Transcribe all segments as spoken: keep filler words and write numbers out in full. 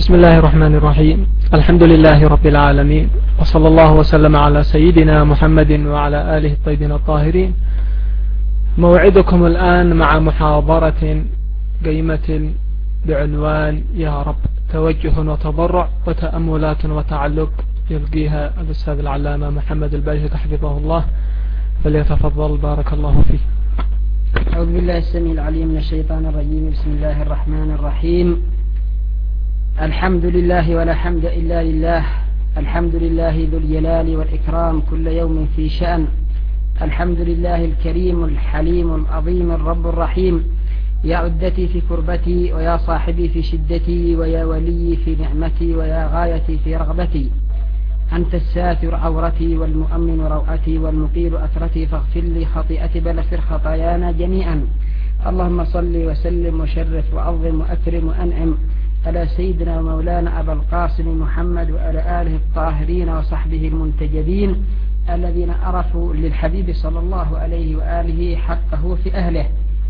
بسم الله الرحمن الرحيم. الحمد لله رب العالمين، وصلى الله وسلم على سيدنا محمد وعلى آله الطيبين الطاهرين. موعدكم الآن مع محاضرة قيمة بعنوان يا رب، توجه وتضرع وتأملات وتعلق، يلقيها الأستاذ العلامة محمد الباجد حفظه الله، فليتفضل بارك الله فيه. أعوذ بالله السميع العليم من الشيطان الرجيم. بسم الله الرحمن الرحيم. الحمد لله ولا حمد إلا لله. الحمد لله ذو الجلال والإكرام، كل يوم في شأن. الحمد لله الكريم الحليم العظيم الرب الرحيم. يا عدتي في كربتي، ويا صاحبي في شدتي، ويا ولي في نعمتي، ويا غايتي في رغبتي. أنت الساتر عورتي والمؤمن روعتي والمقيل أثرتي، فاغفر لي خطيئتي بل اغفر خطايانا جميعا. اللهم صل وسلم وشرف وعظم وأكرم وأنعم على سيدنا ومولانا أبا القاسم محمد وعلى آله الطاهرين وصحبه المنتجبين الذين عرفوا للحبيب صلى الله عليه وآله حقه في أهله.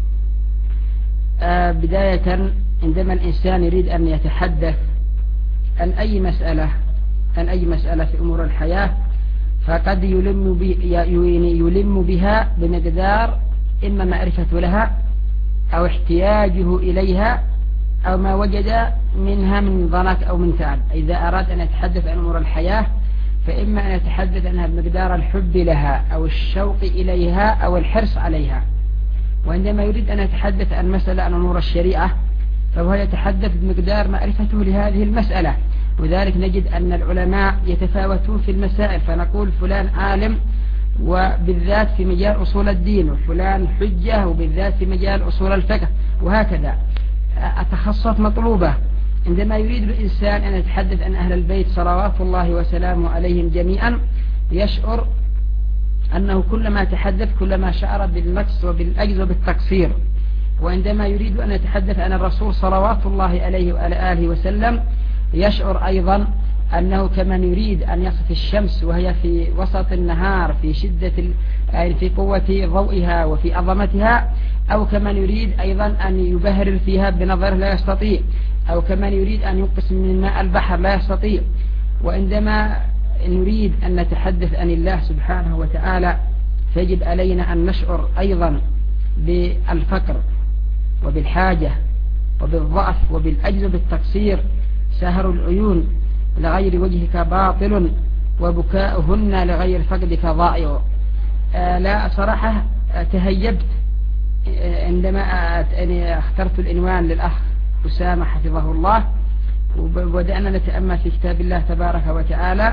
آه بداية، عندما الإنسان يريد أن يتحدث عن أي مسألة عن أي مسألة في أمور الحياة، فقد يلم, يلم بها بمقدار إما معرفة لها أو احتياجه إليها أو ما وجد منها من ضنك أو من تعب. إذا أراد أن يتحدث عن أمور الحياة، فإما أن يتحدث عنها بمقدار الحب لها أو الشوق إليها أو الحرص عليها. وعندما يريد أن يتحدث عن مسألة عن أمور الشريعة، فهو يتحدث بمقدار معرفته لهذه المسألة. وذلك نجد أن العلماء يتفاوتون في المسائل، فنقول فلان عالم وبالذات في مجال أصول الدين، وفلان حجة وبالذات في مجال أصول الفقه، وهكذا. التخصصات مطلوبة. عندما يريد الإنسان أن يتحدث عن أهل البيت صلوات الله وسلامه عليهم جميعا، يشعر أنه كلما تحدث كلما شعر بالنقص وبالعجز وبالتقصير. وعندما يريد أن يتحدث عن الرسول صلوات الله عليه وعلى آله وسلم، يشعر أيضا أنه كمن يريد أن يصف الشمس وهي في وسط النهار في شدة يعني في قوة ضوئها وفي عظمتها، أو كمن يريد أيضا أن يبهر فيها بنظره لا يستطيع، أو كمن يريد أن ينقص من ماء البحر لا يستطيع. وعندما نريد أن نتحدث عن الله سبحانه وتعالى، فيجب علينا أن نشعر أيضا بالفقر وبالحاجة وبالضعف وبالعجز وبالتقصير. سهر العيون لغير وجهك باطل، وبكاؤهن لغير فقدك ضائع. آه لا صراحة تهيبت عندما اخترت العنوان للأخ أسامة حفظه الله، وبدأنا نتأمل في كتاب الله تبارك وتعالى،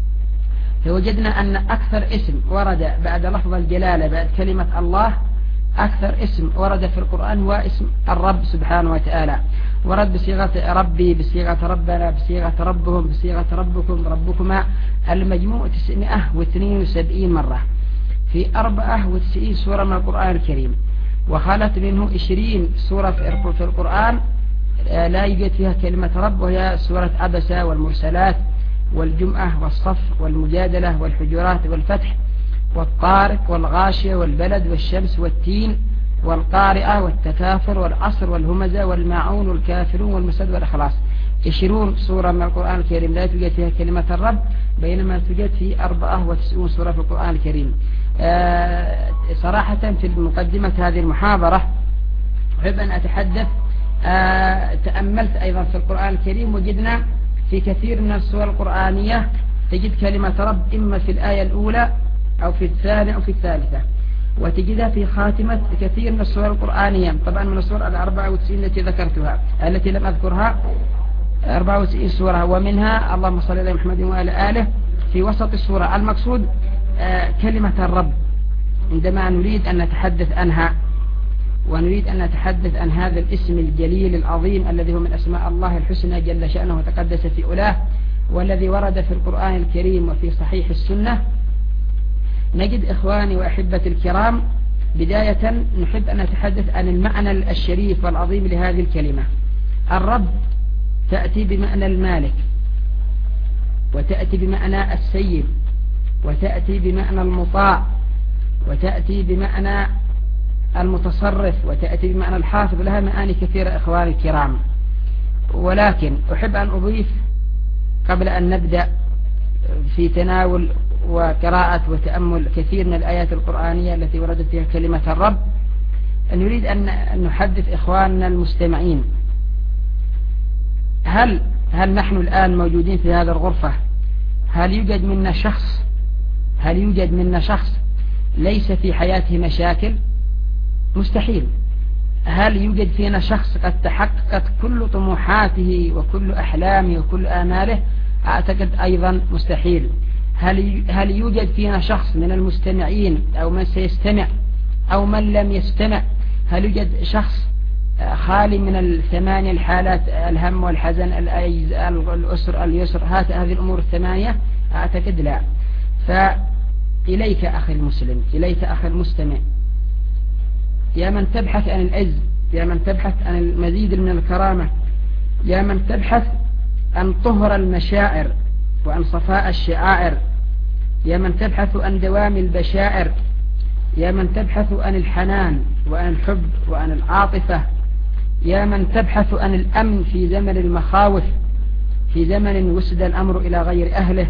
فوجدنا أن أكثر اسم ورد بعد لفظ الجلالة بعد كلمة الله، أكثر اسم ورد في القرآن هو اسم الرب سبحانه وتعالى. ورد بصيغة ربي، بصيغة ربنا، بصيغة ربهم، بصيغة ربكم، ربكما، المجموع تسعمائة واثنين وسبعين مرة في أربعة وتسعين سورة من القرآن الكريم. وخلت منه عشرين سورة في القرآن لا يوجد فيها كلمة رب، وهي سورة عبسة والمرسلات والجمعة والصف والمجادلة والحجرات والفتح والطارق والغاشية والبلد والشمس والتين والقارئة والتكاثر والعصر والهمزة والماعون والكافرون والمسد والإخلاص. عشرون سورة من القرآن الكريم لا توجد فيها كلمة الرب، بينما توجد في أربعة وتسعون سورة في القرآن الكريم. آه صراحة في مقدمة هذه المحاضرة أحب أن أتحدث. آه تأملت أيضا في القرآن الكريم، وجدنا في كثير من السور القرآنية تجد كلمة رب إما في الآية الأولى أو في الثانية أو في الثالثة، وتجدها في خاتمة كثير من السور القرآنية. طبعا من السور الأربعة وتسعين التي ذكرتها، التي لم أذكرها أربعة وتسعين سورة، ومنها اللهم صل على محمد وعلى آله في وسط السورة. المقصود آه كلمة الرب، عندما نريد أن نتحدث عنها ونريد أن نتحدث عن هذا الاسم الجليل العظيم الذي هو من أسماء الله الحسنى جل شأنه وتقدس في أولاه، والذي ورد في القرآن الكريم وفي صحيح السنة، نجد إخواني وأحبتي الكرام بداية نحب أن نتحدث عن المعنى الشريف والعظيم لهذه الكلمة. الرب تأتي بمعنى المالك، وتأتي بمعنى السيد، وتأتي بمعنى المطاع، وتأتي بمعنى المتصرف، وتأتي بمعنى الحافظ. لها معاني كثيرة إخواني الكرام. ولكن أحب أن أضيف قبل أن نبدأ في تناول وقراءة وتأمل كثير من الآيات القرآنية التي وردت فيها كلمة الرب، أن نريد أن نحدث إخواننا المستمعين، هل هل نحن الآن موجودين في هذه الغرفة، هل يوجد منا شخص هل يوجد منا شخص ليس في حياته مشاكل؟ مستحيل. هل يوجد فينا شخص قد تحققت كل طموحاته وكل أحلامه وكل آماله؟ أعتقد أيضا مستحيل. هل هل يوجد فينا شخص من المستمعين أو من سيستمع أو من لم يستمع، هل يوجد شخص خالي من الثمانية الحالات، الهم والحزن، الأسر اليسر، هذه الأمور الثمانية؟ أعتقد لا. فإليك أخي المسلم، إليك أخي المستمع، يا من تبحث عن العز، يا من تبحث عن المزيد من الكرامة، يا من تبحث عن طهر المشاعر وعن صفاء الشعائر، يا من تبحث عن دوام البشائر، يا من تبحث عن الحنان وعن الحب وعن العاطفة، يا من تبحث عن الأمن في زمن المخاوف، في زمن وسد الأمر إلى غير أهله،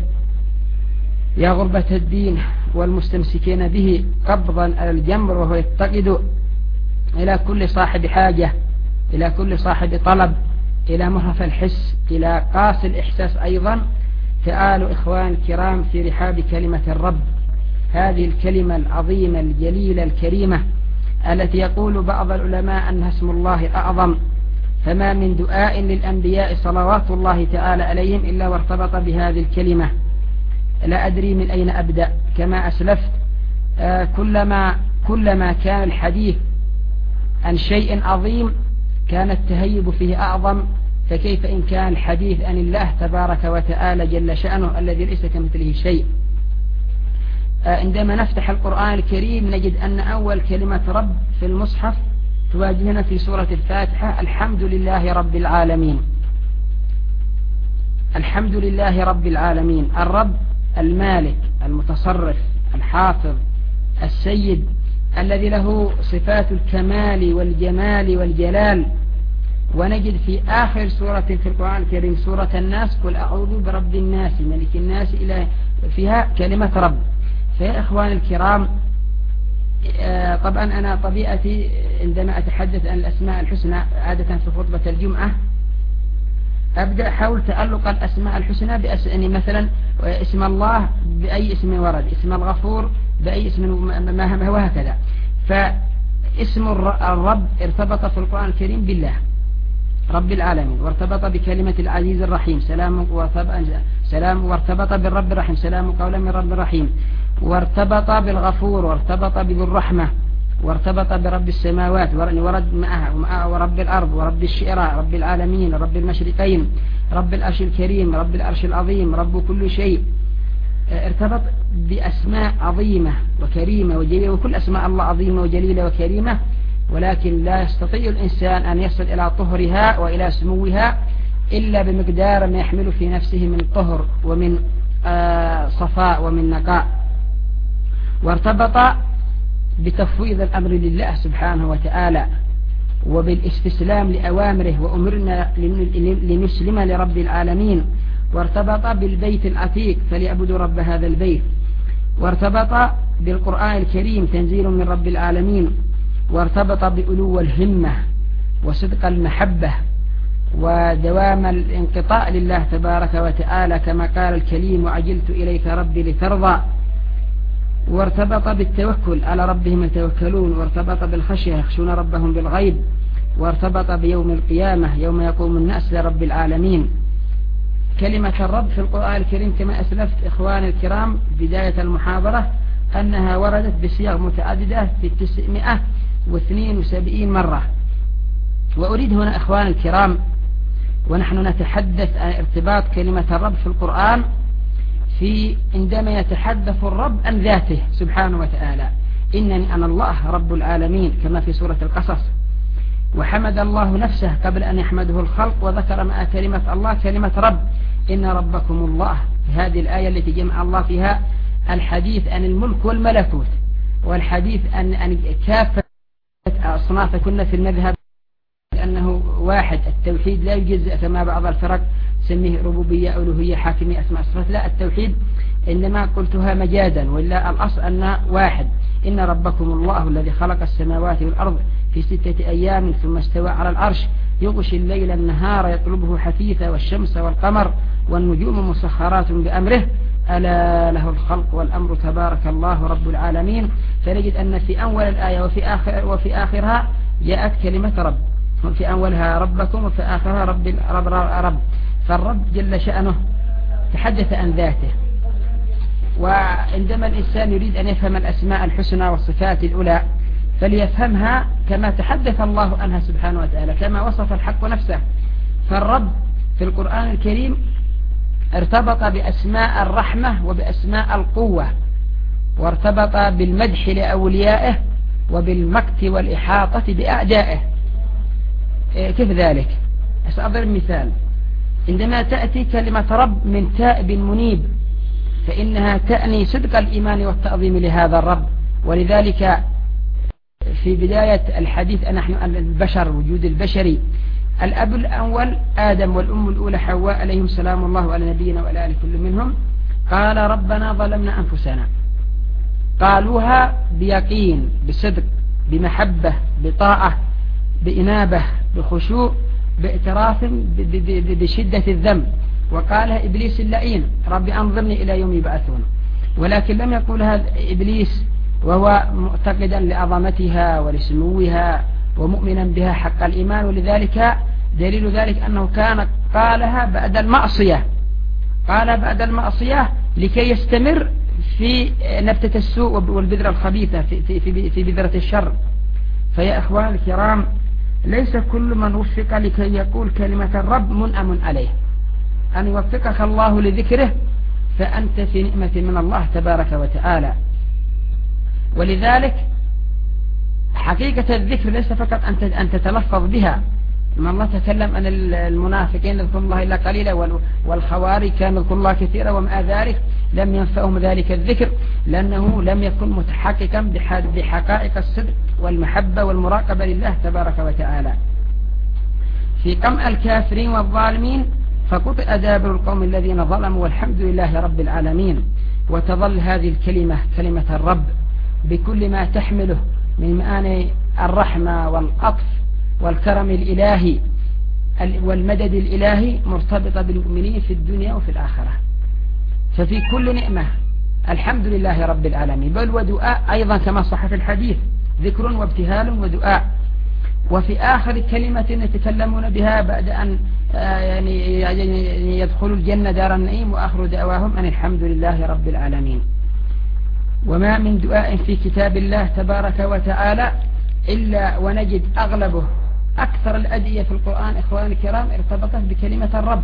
يا غربة الدين والمستمسكين به قبضا على الجمر وهو يتقد إلى كل صاحب حاجة، إلى كل صاحب طلب، إلى مرهف الحس، إلى قاس الإحساس أيضا. تعالوا إخوان الكرام في رحاب كلمة الرب، هذه الكلمة العظيمة الجليلة الكريمة التي يقول بعض العلماء أنها اسم الله الأعظم، فما من دعاء للأنبياء صلوات الله تعالى عليهم إلا وارتبط بهذه الكلمة. لا أدري من أين أبدأ. كما أسلفت، آه كلما, كلما كان الحديث عن شيء عظيم كان التهيب فيه أعظم، فكيف إن كان الحديث عن الله تبارك وتعالى جل شأنه الذي ليس كمثله شيء. آه عندما نفتح القرآن الكريم نجد أن أول كلمة رب في المصحف تواجهنا في سورة الفاتحة: الحمد لله رب العالمين. الحمد لله رب العالمين. الرب المالك المتصرف الحافظ السيد الذي له صفات الكمال والجمال والجلال. ونجد في آخر سورة في القرآن الكريم سورة الناس: قل أعوذ برب الناس ملك الناس، إلى فيها كلمة رب. فيا إخوان الكرام، طبعا أنا طبيعتي عندما أتحدث عن الأسماء الحسنى عادة في خطبة الجمعة أبدأ حول تألق الأسماء الحسنى بأسئني، مثلا اسم الله بأي اسم ورد، اسم الغفور بأي اسم، ما وهكذا. فاسم الرب ارتبط في القرآن الكريم بالله رب العالمين، وارتبط بكلمة العزيز الرحيم سلام، سلام، وارتبط بالرب الرحيم سلام قولا من رب الرحيم، وارتبط بالغفور، وارتبط بذو الرحمة، وارتبط برب السماوات ورد معها، ورب الأرض، ورب الشعراء، رب العالمين، رب المشرقين، رب العرش الكريم، رب العرش العظيم، رب كل شيء. ارتبط بأسماء عظيمة وكريمة وجليلة، وكل أسماء الله عظيمة وجليلة وكريمة، ولكن لا يستطيع الإنسان أن يصل إلى طهرها وإلى سموها إلا بمقدار ما يحمل في نفسه من طهر ومن صفاء ومن نقاء. وارتبط بتفويض الأمر لله سبحانه وتعالى وبالاستسلام لأوامره، وأمرنا لنسلم لرب العالمين. وارتبط بالبيت العتيق فليعبدوا رب هذا البيت. وارتبط بالقرآن الكريم تنزيل من رب العالمين. وارتبط بألو الهمة وصدق المحبة ودوام الانقطاع لله تبارك وتعالى، كما قال الكليم: وعجلت إليك ربي لترضى. وارتبط بالتوكل على ربهم يتوكلون. وارتبط بالخشية يخشون ربهم بالغيب. وارتبط بيوم القيامة يوم يقوم الناس لرب العالمين. كلمة الرب في القرآن الكريم كما أسلفت إخواني الكرام بداية المحاضرة أنها وردت بصيغ متعددة في تسعمائة واثنين وسبعين مرة. وأريد هنا إخواني الكرام ونحن نتحدث عن ارتباط كلمة الرب في القرآن في عندما يتحدث الرب عن ذاته سبحانه وتعالى: إنني أنا الله رب العالمين، كما في سورة القصص. وحمد الله نفسه قبل أن يحمده الخلق، وذكر مع كلمة الله كلمة رب: إن ربكم الله. هذه الآية التي جمع الله فيها الحديث عن الملك والملكوت، والحديث عن كافة أصناف كنا في المذهب أنه واحد. التوحيد لا يجزء كما بعض الفرق سميه ربوبية ألوهية حاكمية أسماء صفات. لا، التوحيد إنما قلتها مجازا، ولا الأصل أن واحد. إن ربكم الله الذي خلق السماوات والأرض في ستة أيام ثم استوى على العرش يغشي الليل النهار يطلبه حثيثا والشمس والقمر والنجوم مسخرات بأمره ألا له الخلق والأمر تبارك الله رب العالمين. فنجد أن في أول الآية وفي, آخر وفي آخرها جاءت كلمة رب، في أولها ربكم وفي آخرها رب, رب, رب. فالرب جل شأنه تحدث عن ذاته. وعندما الإنسان يريد أن يفهم الأسماء الحسنى والصفات الأولى فليفهمها كما تحدث الله عنها سبحانه وتعالى، كما وصف الحق نفسه. فالرب في القرآن الكريم ارتبط بأسماء الرحمة وبأسماء القوة، وارتبط بالمدح لأوليائه وبالمقت والإحاطة بأعدائه. كيف ذلك؟ سأضرب مثال. عندما تأتي كلمة رب من تائب منيب فإنها تأني صدق الإيمان والتعظيم لهذا الرب. ولذلك في بداية الحديث نحن عن البشر، وجود البشري، الأب الأول آدم والأم الأولى حواء عليهم سلام الله على نبينا وعلى آله كل منهم، قال ربنا ظلمنا أنفسنا. قالوها بيقين، بصدق، بمحبة، بطاعة، بإنابة، بخشوع، باعتراف بشدة الذنب. وقالها إبليس اللئيم رب أنظرني إلى يوم يبعثون. ولكن لم يقولها إبليس وهو معتقدا لعظمتها ولسموها ومؤمنا بها حق الإيمان. ولذلك دليل ذلك أنه كان قالها بعد المعصية، قال بعد المعصية لكي يستمر في نبتة السوء والبذرة الخبيثة في, في, في, في بذرة الشر. فيا إخوان الكرام، ليس كل من وفق لكي يقول كلمة الرب منعم عليه. أن يوفقك الله لذكره فأنت في نعمة من الله تبارك وتعالى. ولذلك حقيقة الذكر ليس فقط أن تتلفظ بها. لما الله تكلم عن المنافقين يذكرون الله إلا قليلا والخوارج كانوا يذكرون الله كثيرا، ومع ذلك لم ينفعهم ذلك الذكر لأنه لم يكن متحققا بحقائق الصدق والمحبة والمراقبة لله تبارك وتعالى. في قمع الكافرين والظالمين فقطع دابر القوم الذين ظلموا والحمد لله رب العالمين. وتظل هذه الكلمة كلمة الرب بكل ما تحمله من معاني الرحمة والعطف والكرم الإلهي والمدد الإلهي مرتبطة بالمؤمنين في الدنيا وفي الآخرة. ففي كل نعمة الحمد لله رب العالمين، بل ودعاء أيضا كما صح في الحديث، ذكر وابتهال ودعاء. وفي آخر كلمة يتكلمون بها بعد أن يعني يدخلوا الجنة دار النعيم، وآخر دعواهم أن الحمد لله رب العالمين. وما من دعاء في كتاب الله تبارك وتعالى إلا ونجد أغلبه أكثر الأدعية في القرآن إخواني الكرام ارتبطت بكلمة الرب.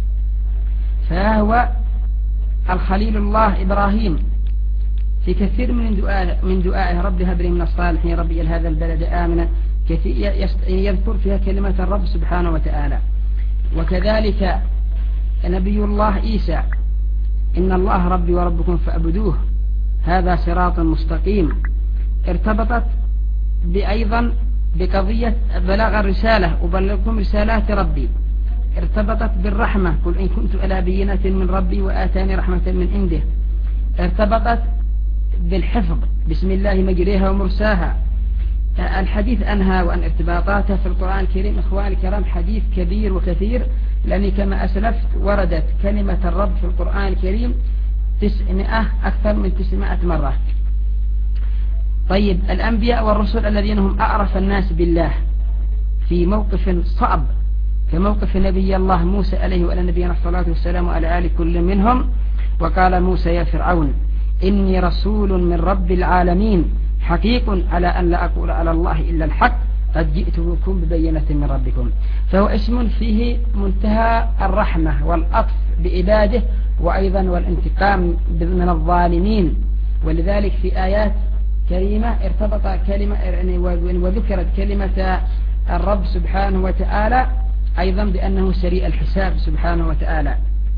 فهو الخليل الله إبراهيم في كثير من دعاء من دعائه رب هب لي من الصالحين رب اجعل هذا البلد آمنا يذكر فيها كلمة الرب سبحانه وتعالى. وكذلك نبي الله عيسى إن الله ربي وربكم فاعبدوه هذا صراط مستقيم، ارتبطت بأيضا بقضية بلاغ الرسالة أبلغكم رسالات ربي، ارتبطت بالرحمة قل إن كنت على بينة من ربي وآتاني رحمة من عنده، ارتبطت بالحفظ بسم الله مجريها ومرساها. الحديث عنها وعن ارتباطاتها في القرآن الكريم إخواني الكرام حديث كبير وكثير، لأني كما أسلفت وردت كلمة الرب في القرآن الكريم تسعمائة أكثر من تسعمائة مرة. طيب الأنبياء والرسل الذين هم أعرف الناس بالله في موقف صعب كموقف نبي الله موسى عليه وعلى نبينا الصلاة والسلام وعلى آل كل منهم، وقال موسى يا فرعون إني رسول من رب العالمين حقيق على أن لا أقول على الله إلا الحق قد جئتكم ببينة من ربكم. فهو اسم فيه منتهى الرحمة والعطف بعباده وأيضا والانتقام من الظالمين. ولذلك في آيات كريمة ارتبط كلمة وذكرت كلمة الرب سبحانه وتعالى أيضا بأنه سريع الحساب سبحانه وتعالى.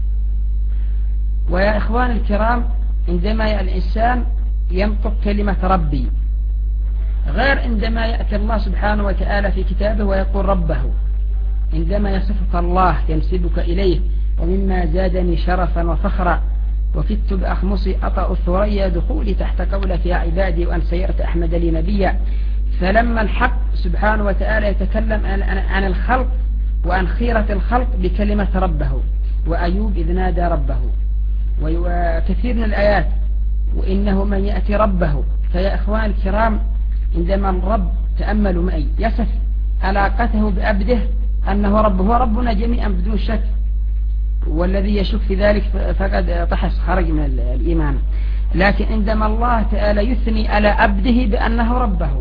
ويا إخوان الكرام عندما الإنسان ينطق كلمة ربي غير عندما يأتي الله سبحانه وتعالى في كتابه ويقول ربه. عندما يصفك الله ينسبك إليه: ومما زادني شرفا وفخرا وكدت بأخمصي أطأ الثريا دخولي تحت قولك يا عبادي وأن سيرت أحمد لي نبيا. فلما الحق سبحانه وتعالى يتكلم عن الخلق وعن خيرة الخلق بكلمة ربه، وأيوب إذ نادى ربه، وكثير من الآيات وإنه من يأتي ربه. فيا إخوان الكرام، عندما الرب تأملوا معي يصف علاقته بأبده أنه رب، هو ربنا جميعا بدون شك، والذي يشك في ذلك فقد طحس خرج من الإيمان. لكن عندما الله تعالى يثني على عبده بأنه ربه،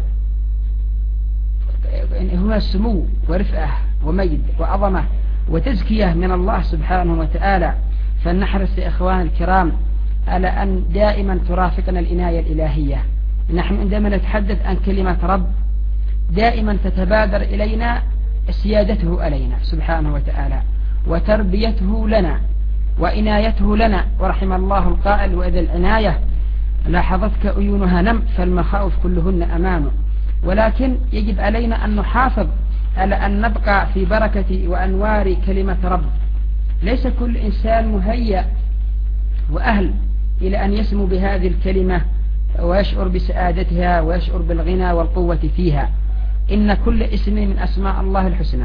هو سمو ورفعه ومجد وعظمه وتزكية من الله سبحانه وتعالى. فلنحرص يا إخوان الكرام على أن دائما ترافقنا العناية الإلهية. نحن عندما نتحدث عن كلمة رب دائما تتبادر إلينا سيادته علينا سبحانه وتعالى، وتربيته لنا، وعنايته لنا. ورحم الله القائل: وإذا العناية لاحظتك عيونها نم فالمخاوف كلهن أمانه. ولكن يجب علينا أن نحافظ على أن نبقى في بركة وأنوار كلمة رب. ليس كل إنسان مهيأ وأهل إلى أن يسمو بهذه الكلمة ويشعر بسعادتها ويشعر بالغنى والقوة فيها. إن كل اسم من أسماء الله الحسنى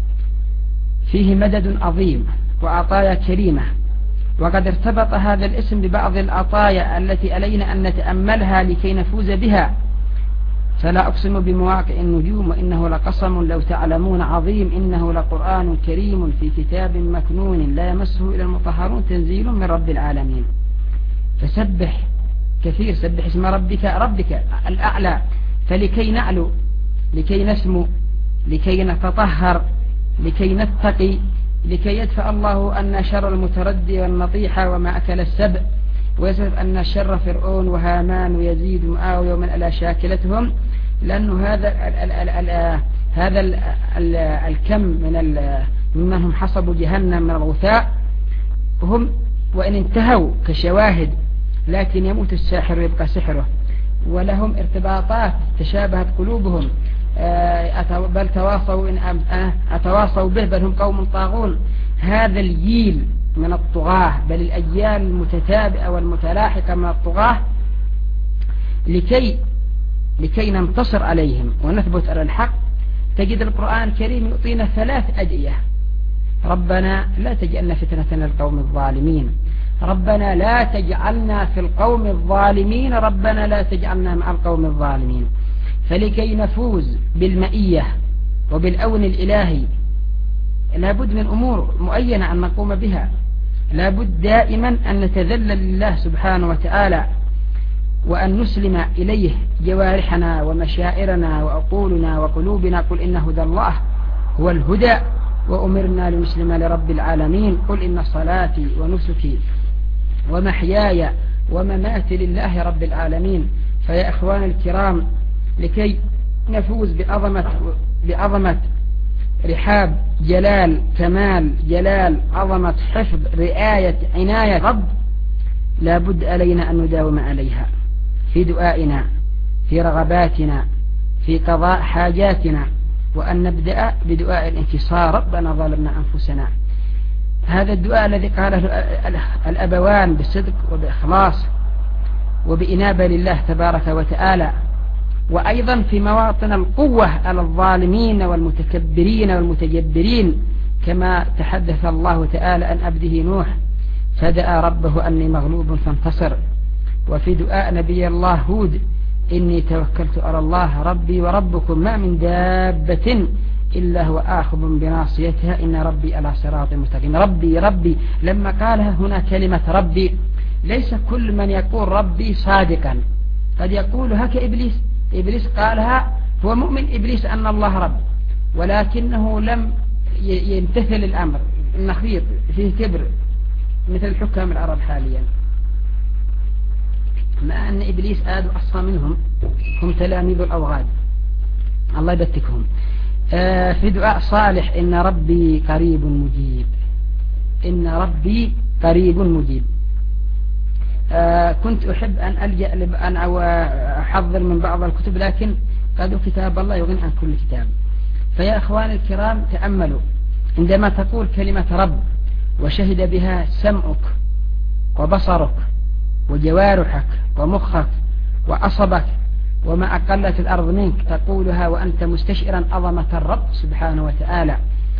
فيه مدد عظيم وعطايا كريمة، وقد ارتبط هذا الاسم ببعض العطايا التي علينا أن نتأملها لكي نفوز بها. فلا أقسم بمواقع النجوم وإنه لقسم لو تعلمون عظيم، إنه لقرآن كريم في كتاب مكنون لا يمسه إلى المطهرون تنزيل من رب العالمين. فسبح كثير، سبح اسم ربك ربك الأعلى. فلكي نعلو، لكي نسمو، لكي نتطهر، لكي نتقي، لكي يدفع الله أن شر المتردي والنطيحة وما أكل السبع، ويصف أن شر فرعون وهامان ويزيد ومعاوية ومن ألا شاكلتهم. لأنه هذا ال ال ال ال هذا ال ال الكم من ممن هم حصبوا جهنم من الغثاء، هم وإن انتهوا كشواهد لكن يموت الساحر ويبقى سحره، ولهم ارتباطات تشابهت قلوبهم، بل تواصوا إن أتواصوا به بل هم قوم طاغون. هذا الجيل من الطغاة، بل الأجيال المتتابعة والمتلاحقة من الطغاة، لكي لكي ننتصر عليهم ونثبت على الحق، تجد القرآن الكريم يعطينا ثلاث أدعية: ربنا لا تجعلنا فتنة للقوم الظالمين، ربنا لا تجعلنا في القوم الظالمين، ربنا لا تجعلنا مع القوم الظالمين. فلكي نفوز بالمئية وبالأون الإلهي لابد من أمور معينة أن نقوم بها. لابد دائما أن نتذلل لله سبحانه وتعالى، وأن نسلم إليه جوارحنا ومشاعرنا وعقولنا وقلوبنا. قل إن هدى الله هو الهدى وأمرنا لنسلم لرب العالمين. قل إن صلاتي ونسكي ومحياي ومماتي لله رب العالمين. فيا إخوان الكرام، لكي نفوز بعظمة, بعظمة رحاب جلال كمال جلال عظمة حفظ رعاية عناية رب، لابد علينا أن نداوم عليها في دعائنا، في رغباتنا، في قضاء حاجاتنا، وأن نبدأ بدعاء الانتصار: ربنا ظلمنا أنفسنا. هذا الدعاء الذي قاله الأبوان بصدق وبإخلاص وبإنابة لله تبارك وتعالى. وأيضا في مواطن القوة على الظالمين والمتكبرين والمتجبرين، كما تحدث الله تعالى عن عبده نوح: فدعا ربه أني مغلوب فانتصر. وفي دعاء نبي الله هود: إني توكلت على الله ربي وربكم ما من دابة إلا هو آخذ بناصيتها إن ربي على صراط مستقيم. ربي ربي لما قالها هنا كلمة ربي، ليس كل من يقول ربي صادقا، قد يقولها كإبليس. إبليس قالها، هو مؤمن إبليس أن الله رب، ولكنه لم يمتثل الأمر، النخيط فيه كبر مثل الحكام العرب حاليا، مع أن إبليس آدوا أصفى منهم، هم تلاميذ الأوغاد الله يبتكهم. آه في دعاء صالح: إن ربي قريب مجيب، إن ربي قريب مجيب. آه كنت أحب أن ألجأ أن أحضر من بعض الكتب، لكن فقدوا كتاب الله يغني عن كل كتاب. فيا أخواني الكرام تأملوا، عندما تقول كلمة رب وشهد بها سمعك وبصرك وجوارحك ومخك وعصبك وما أقلت الأرض منك، تقولها وأنت مستشعرا عظمة الرب سبحانه وتعالى،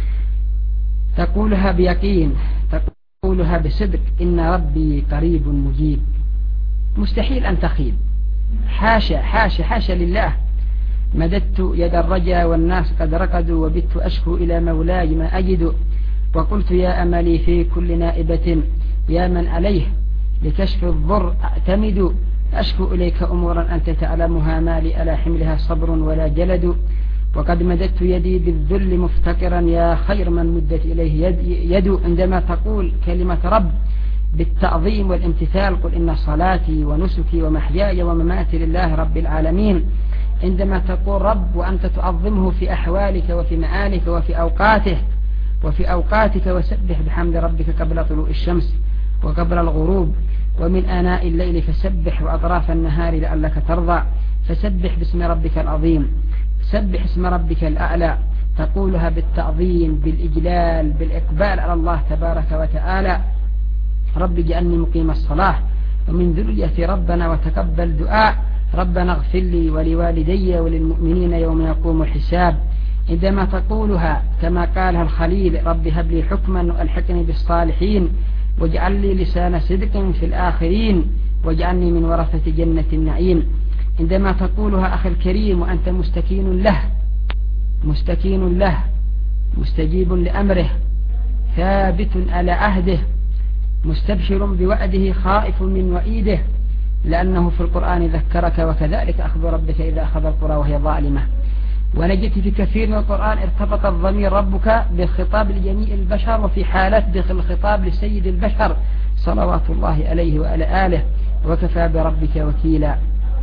تقولها بيقين، تقولها بصدق، إن ربي قريب مجيب. مستحيل أن تخيب، حاشا حاشا حاشا لله. مددت يد الرجا والناس قد رقدوا، وبت أشكو إلى مولاي ما أجد، وقلت يا أملي في كل نائبة، يا من عليه لكشف الضر أعتمد، أشكو إليك أمورا أنت تعلمها، ما لي على حملها صبر ولا جلد، وقد مددت يدي بالذل مفتقرا، يا خير من مدت إليه يد, يد. عندما تقول كلمة رب بالتعظيم والامتثال، قل إن صلاتي ونسكي ومحياي ومماتي لله رب العالمين. عندما تقول رب وأنت تعظمه في أحوالك وفي مآلك وفي أوقاته وفي أوقاتك، وسبح بحمد ربك قبل طلوع الشمس وقبل الغروب ومن آناء الليل، فسبح وأطراف النهار لعلك ترضى، فسبح باسم ربك العظيم، سبح اسم ربك الأعلى. تقولها بالتعظيم بالإجلال بالإقبال على الله تبارك وتعالى. رب اجعلني مقيم الصلاة ومن ذريتي ربنا وتقبل دعاء، ربنا اغفر لي ولوالدي وللمؤمنين يوم يقوم الحساب. عندما تقولها كما قالها الخليل، رب هب لي حكما وألحقني بالصالحين، واجعل لي لسان صدق في الآخرين، واجعلني من ورثة جنة النعيم. عندما تقولها أخي الكريم وأنت مستكين له مستكين له مستجيب لأمره، ثابت على عهده، مستبشر بوعده، خائف من وعيده، لأنه في القرآن ذكرك وكذلك أخذ ربك إذا أخذ القرى وهي ظالمة. ونجد في كثير من القرآن ارتبط الضمير ربك بالخطاب لجميع البشر، وفي حالات دخل الخطاب لسيد البشر صلوات الله عليه وعلى آله، وكفى بربك وكيلا.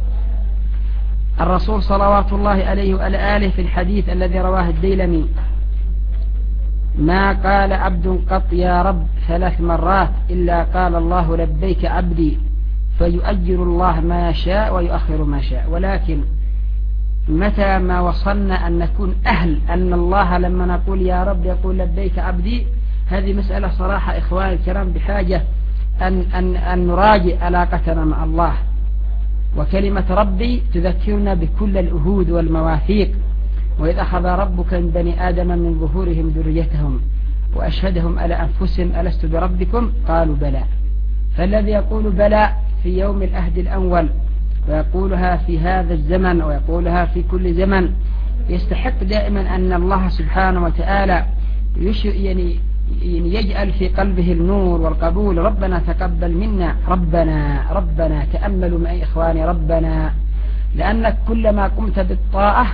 الرسول صلوات الله عليه وعلى آله في الحديث الذي رواه الديلمي: ما قال عبد قط يا رب ثلاث مرات إلا قال الله لبيك عبدي، فيؤجر الله ما شاء ويؤخر ما شاء. ولكن متى ما وصلنا أن نكون أهل أن الله لما نقول يا رب يقول لبيك عبدي، هذه مسألة صراحة إخواني الكرام بحاجة أن, أن, أن نراجع علاقتنا مع الله. وكلمة ربي تذكرنا بكل الأهود والمواثيق، وإذ أخذ ربك من بني آدم من ظهورهم ذريتهم وأشهدهم على أنفسهم ألست بربكم قالوا بلى. فالذي يقول بلى في يوم الأهد الأول ويقولها في هذا الزمن ويقولها في كل زمن يستحق دائما أن الله سبحانه وتعالى يعني يجعل في قلبه النور والقبول. ربنا تقبل منا، ربنا ربنا تأملوا معي إخواني، ربنا، لأنك كلما قمت بالطاعة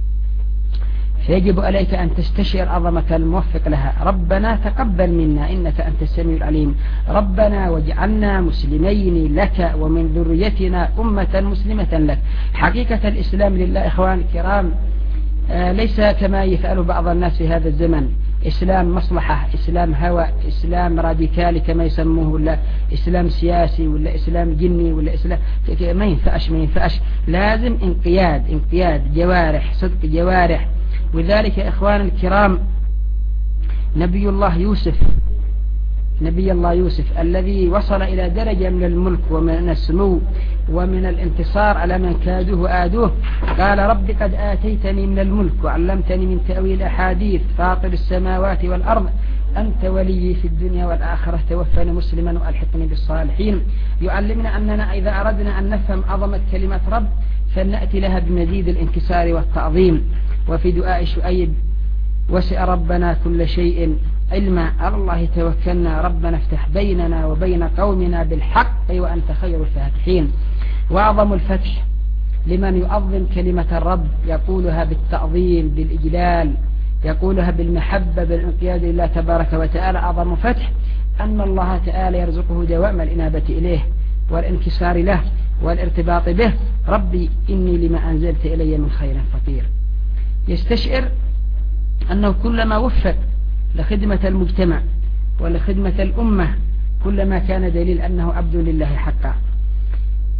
فيجب عليك أن تستشعر عظمة الموفق لها. ربنا تقبل منا إنك أنت السميع العليم، ربنا واجعلنا مسلمين لك ومن ذريتنا أمة مسلمة لك. حقيقة الإسلام لله إخواني الكرام آه ليس كما يفعل بعض الناس في هذا الزمن، إسلام مصلحة، إسلام هوى، إسلام راديكالي كما يسموه، ولا إسلام سياسي، ولا إسلام جني، ولا إسلام ما ينفعش ما ينفعش لازم انقياد انقياد جوارح، صدق جوارح. وذلك يا إخوان الكرام نبي الله يوسف نبي الله يوسف الذي وصل إلى درجة من الملك ومن السمو ومن الانتصار على من كادوه وآدوه، قال رب قد آتيتني من الملك وعلمتني من تأويل أحاديث فاطر السماوات والأرض أنت ولي في الدنيا والآخرة توفني مسلما وألحقني بالصالحين. يعلمنا أننا إذا أردنا أن نفهم عظمة كلمة رب فلنأتي لها بمزيد الانكسار والتعظيم. وفي دعاء شعيب: وسع ربنا كل شيء علما، على الله توكلنا، ربنا افتح بيننا وبين قومنا بالحق وأنت خير الفاتحين. وأعظم الفتح لمن يعظم كلمة الرب يقولها بالتعظيم بالإجلال، يقولها بالمحبة بالانقياد لله تبارك وتعالى. أعظم فتح أن الله تعالى يرزقه دوام الإنابة إليه والانكسار له والارتباط به. ربي إني لما أنزلت إلي من خير فقير. يستشعر أنه كلما وفق لخدمة المجتمع ولخدمة الأمة كلما كان دليل أنه عبد لله حقا.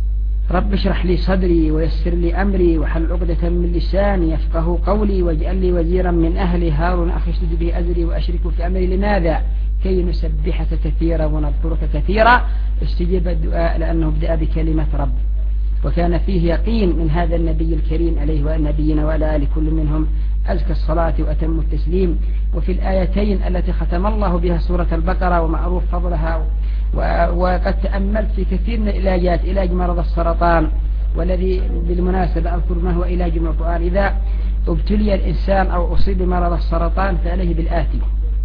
رب اشرح لي صدري ويسر لي أمري وحل عقدة من لساني يفقه قولي واجعل لي وزيرا من أهلي هارون أخي اشدد به أزري وأشرك في أمري. لماذا؟ كي نسبحك كثيرا ونذكرك كثيرا. استجيب الدعاء لأنه ابدأ بكلمة رب، وكان فيه يقين من هذا النبي الكريم عليه والنبيين وعلى آل كل منهم أزكى الصلاة وأتم التسليم. وفي الآيتين التي ختم الله بها سورة البقرة ومعروف فضلها، وقد تأملت في كثير من العلاجات، علاج مرض السرطان، والذي بالمناسبة أذكر ما هو علاج من القرآن. إذا ابتلي الإنسان أو أصيب بمرض السرطان فعليه بالآتي: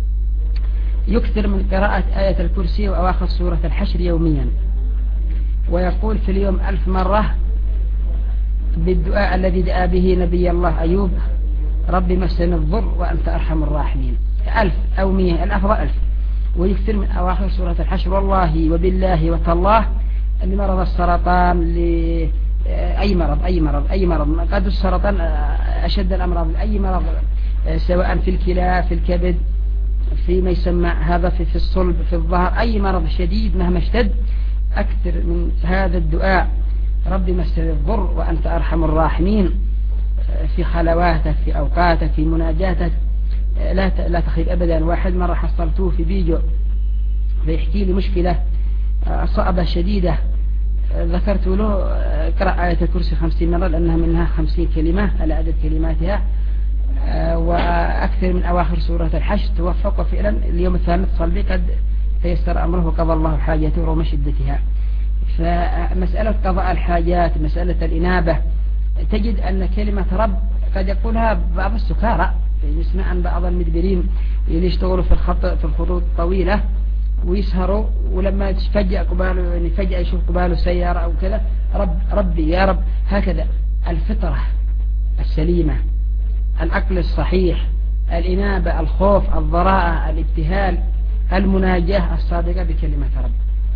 يكثر من قراءة آية الكرسي وأواخر سورة الحشر يوميا، ويقول في اليوم ألف مرة بالدعاء الذي دعا به نبي الله أيوب: رب مسني الضر وأنت أرحم الراحمين. ألف أو مية، الأفضل ألف. ويكثر من أواخر سورة الحشر: والله وبالله وتالله لمرض السرطان، لأي مرض أي مرض أي مرض قد السرطان أشد الأمراض، لأي مرض سواء في الكلى في الكبد في ما يسمى هذا في, في الصلب في الظهر، أي مرض شديد مهما اشتد أكثر من هذا الدعاء: رب مسني الضر وأنت أرحم الراحمين، في خلواتك في أوقاتك في مناجاتك. لا لا تخيب أبدا. واحد مرة حصلته في فيديو بيحكي لي مشكلة صعبة شديدة، ذكرت له اقرأ آية الكرسي خمسين مرة لأنها منها خمسين كلمة على عدد كلماتها، وأكثر من أواخر سورة الحشر. توفق فعلا اليوم الثامن صلبي قد تيسر أمره وقضى الله حاجته رغم شدتها. فمسألة قضاء الحاجات، مسألة الإنابة، تجد أن كلمة رب قد يقولها بعض السكارى. نسمع عن بعض المدبرين اللي يشتغلوا في الخط في الخطوط الطويلة ويسهروا، ولما تفجأ قباله يعني فجأة يشوف قباله سيارة أو كذا: رب ربي يا رب. هكذا الفطرة السليمة، العقل الصحيح، الإنابة، الخوف، الضراءة، الابتهال، المناجاة الصادقة بكلمة رب.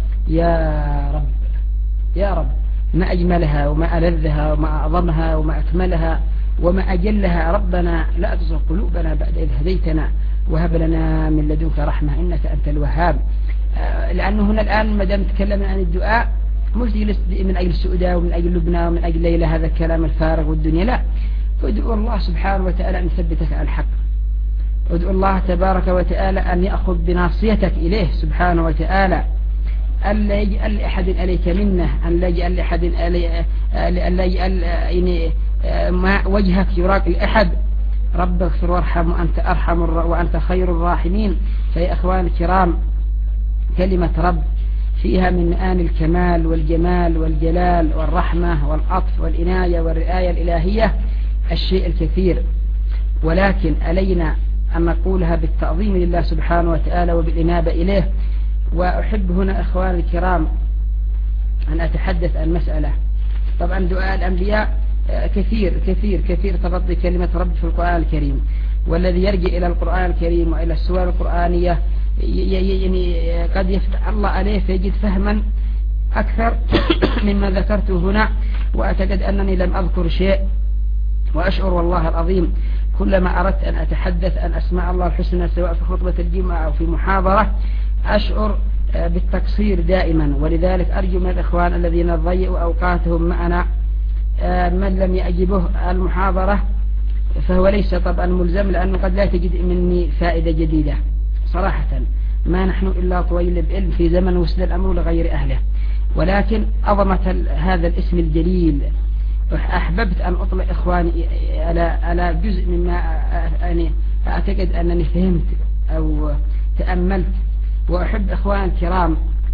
يا رب يا رب، ما أجملها وما ألذها وما أعظمها وما أكملها وما أجلها. ربنا لا تزغ قلوبنا بعد إذ هديتنا وهب لنا من لدنك رحمة إنك أنت الوهاب. لأنه هنا الآن ما دام تكلمنا عن الدعاء مش من أجل السؤدة ومن أجل لبنى ومن أجل ليلى هذا الكلام الفارغ والدنيا، لا. فادعو الله سبحانه وتعالى أن يثبتك على الحق، ادعو الله تبارك وتعالى أن يأخذ بناصيتك إليه سبحانه وتعالى، أن لا يجعل لأحد عليك منه، أن لا يجعل لأحد أن لا يجعل يعني ما وجهك يراق لأحد. رب اغفر وارحم وأنت أرحم وأنت خير الراحمين. فيا أخوان الكرام، كلمة رب فيها من معاني الكمال والجمال والجلال والرحمة والعطف والعناية والرعاية الإلهية الشيء الكثير، ولكن علينا أن نقولها بالتعظيم لله سبحانه وتعالى وبالإنابة إليه. وأحب هنا أخوان الكرام أن أتحدث عن مسألة. طبعا دعاء الأنبياء كثير كثير كثير تغطي كلمة رب في القرآن الكريم، والذي يرجع إلى القرآن الكريم وإلى السور القرآنية يعني قد يفتح الله عليه فيجد فهما أكثر مما ذكرته هنا. وأعتقد أنني لم أذكر شيء، وأشعر والله العظيم كلما أردت أن أتحدث أن أسمع الله الحسنى سواء في خطبة الجمعة أو في محاضرة أشعر بالتقصير دائما. ولذلك أرجو من الإخوان الذين ضيعوا أوقاتهم معنا من لم يعجبه المحاضرة فهو ليس طبعا ملزم، لأنه قد لا تجد مني فائدة جديدة. صراحة ما نحن إلا طويل بعلم في زمن وصل الأمر لغير أهله، ولكن عظمة هذا الاسم الجليل أحببت أن أطلع إخواني على على جزء مما يعني أعتقد أنني فهمت أو تأملت. وأحب إخوان الكرام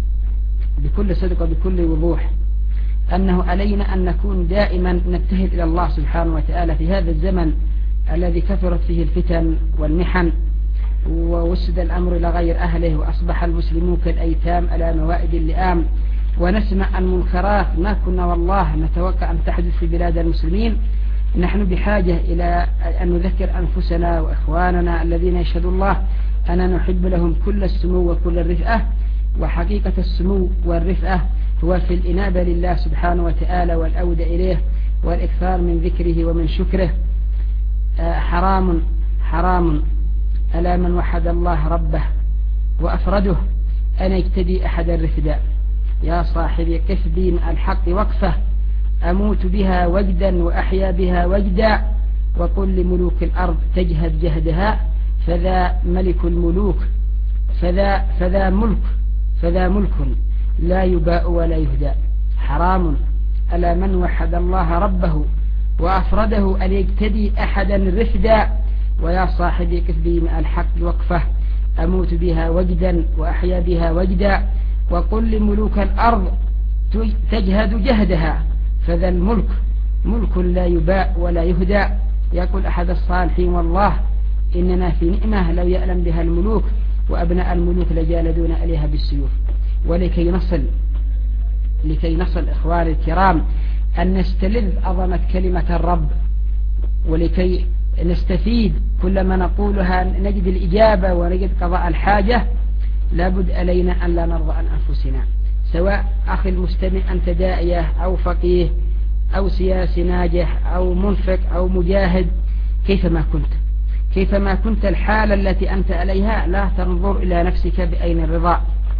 بكل صدق وبكل وضوح أنه علينا أن نكون دائما نبتهل إلى الله سبحانه وتعالى في هذا الزمن الذي كثرت فيه الفتن والمحن ووسد الأمر إلى غير أهله، وأصبح المسلمون كالأيتام على موائد اللئام، ونسمع عن منكرات ما كنا والله نتوقع أن تحدث في بلاد المسلمين. نحن بحاجة إلى أن نذكر أنفسنا وإخواننا الذين يشهدوا الله أننا نحب لهم كل السمو وكل الرفقة. وحقيقة السمو والرفقة هو في الإنابة لله سبحانه وتعالى والأود إليه والإكثار من ذكره ومن شكره. حرام حرام ألا من وحد الله ربه وأفرده أن يجتدي أحد الرفداء. يا صاحبي قف بي مع الحق وقفة، أموت بها وجدا وأحيا بها وجدا، وقل لملوك الأرض تجهد جهدها، فذا ملك الملوك فذا, فذا ملك فذا ملك لا يباء ولا يهدى. حرام ألا من وحد الله ربه وأفرده أن يجتدي أحدا رفدا، ويا صاحبي قف بي مع الحق وقفه، أموت بها وجدا وأحيا بها وجدا، وقل لملوك الأرض تجهد جهدها، فذا الملك ملك لا يباء ولا يهدى. يقول أحد الصالحين والله إننا في نعمة لو يألم بها الملوك، وأبناء الملوك لجالدون عليها بالسيوف. ولكي نصل لكي نصل إخواني الكرام أن نستلذ عظمة كلمة الرب، ولكي نستفيد كل ما نقولها نجد الإجابة ونجد قضاء الحاجة، لابد علينا أن لا نرضى عن أنفسنا. سواء أخي المستمع أنت داعية أو فقيه أو سياسي ناجح أو منفق أو مجاهد، كيفما كنت كيفما كنت الحالة التي أنت عليها، لا تنظر إلى نفسك بأين الرضا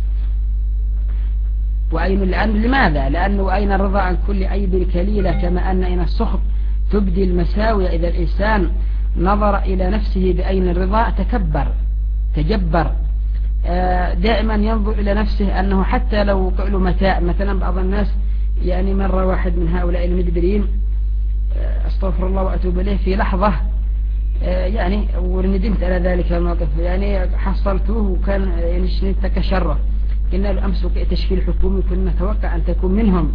وأين الأمن. لماذا؟ لأنه أين الرضا عن كل عيب كليلة، كما أن أين السخط تبدي المساوي. إذا الإنسان نظر إلى نفسه بأين الرضا تكبر تجبر، دائما ينظر إلى نفسه أنه حتى لو قعلوا متاع. مثلا بعض الناس يعني مرة واحد من هؤلاء المدبرين استغفر الله وأتوب إليه في لحظة يعني وندمت على ذلك الموقف، يعني حصلته وكان يعني شنيتك شره، قلنا له أمس تشكيل حكومي كنا نتوقع أن تكون منهم،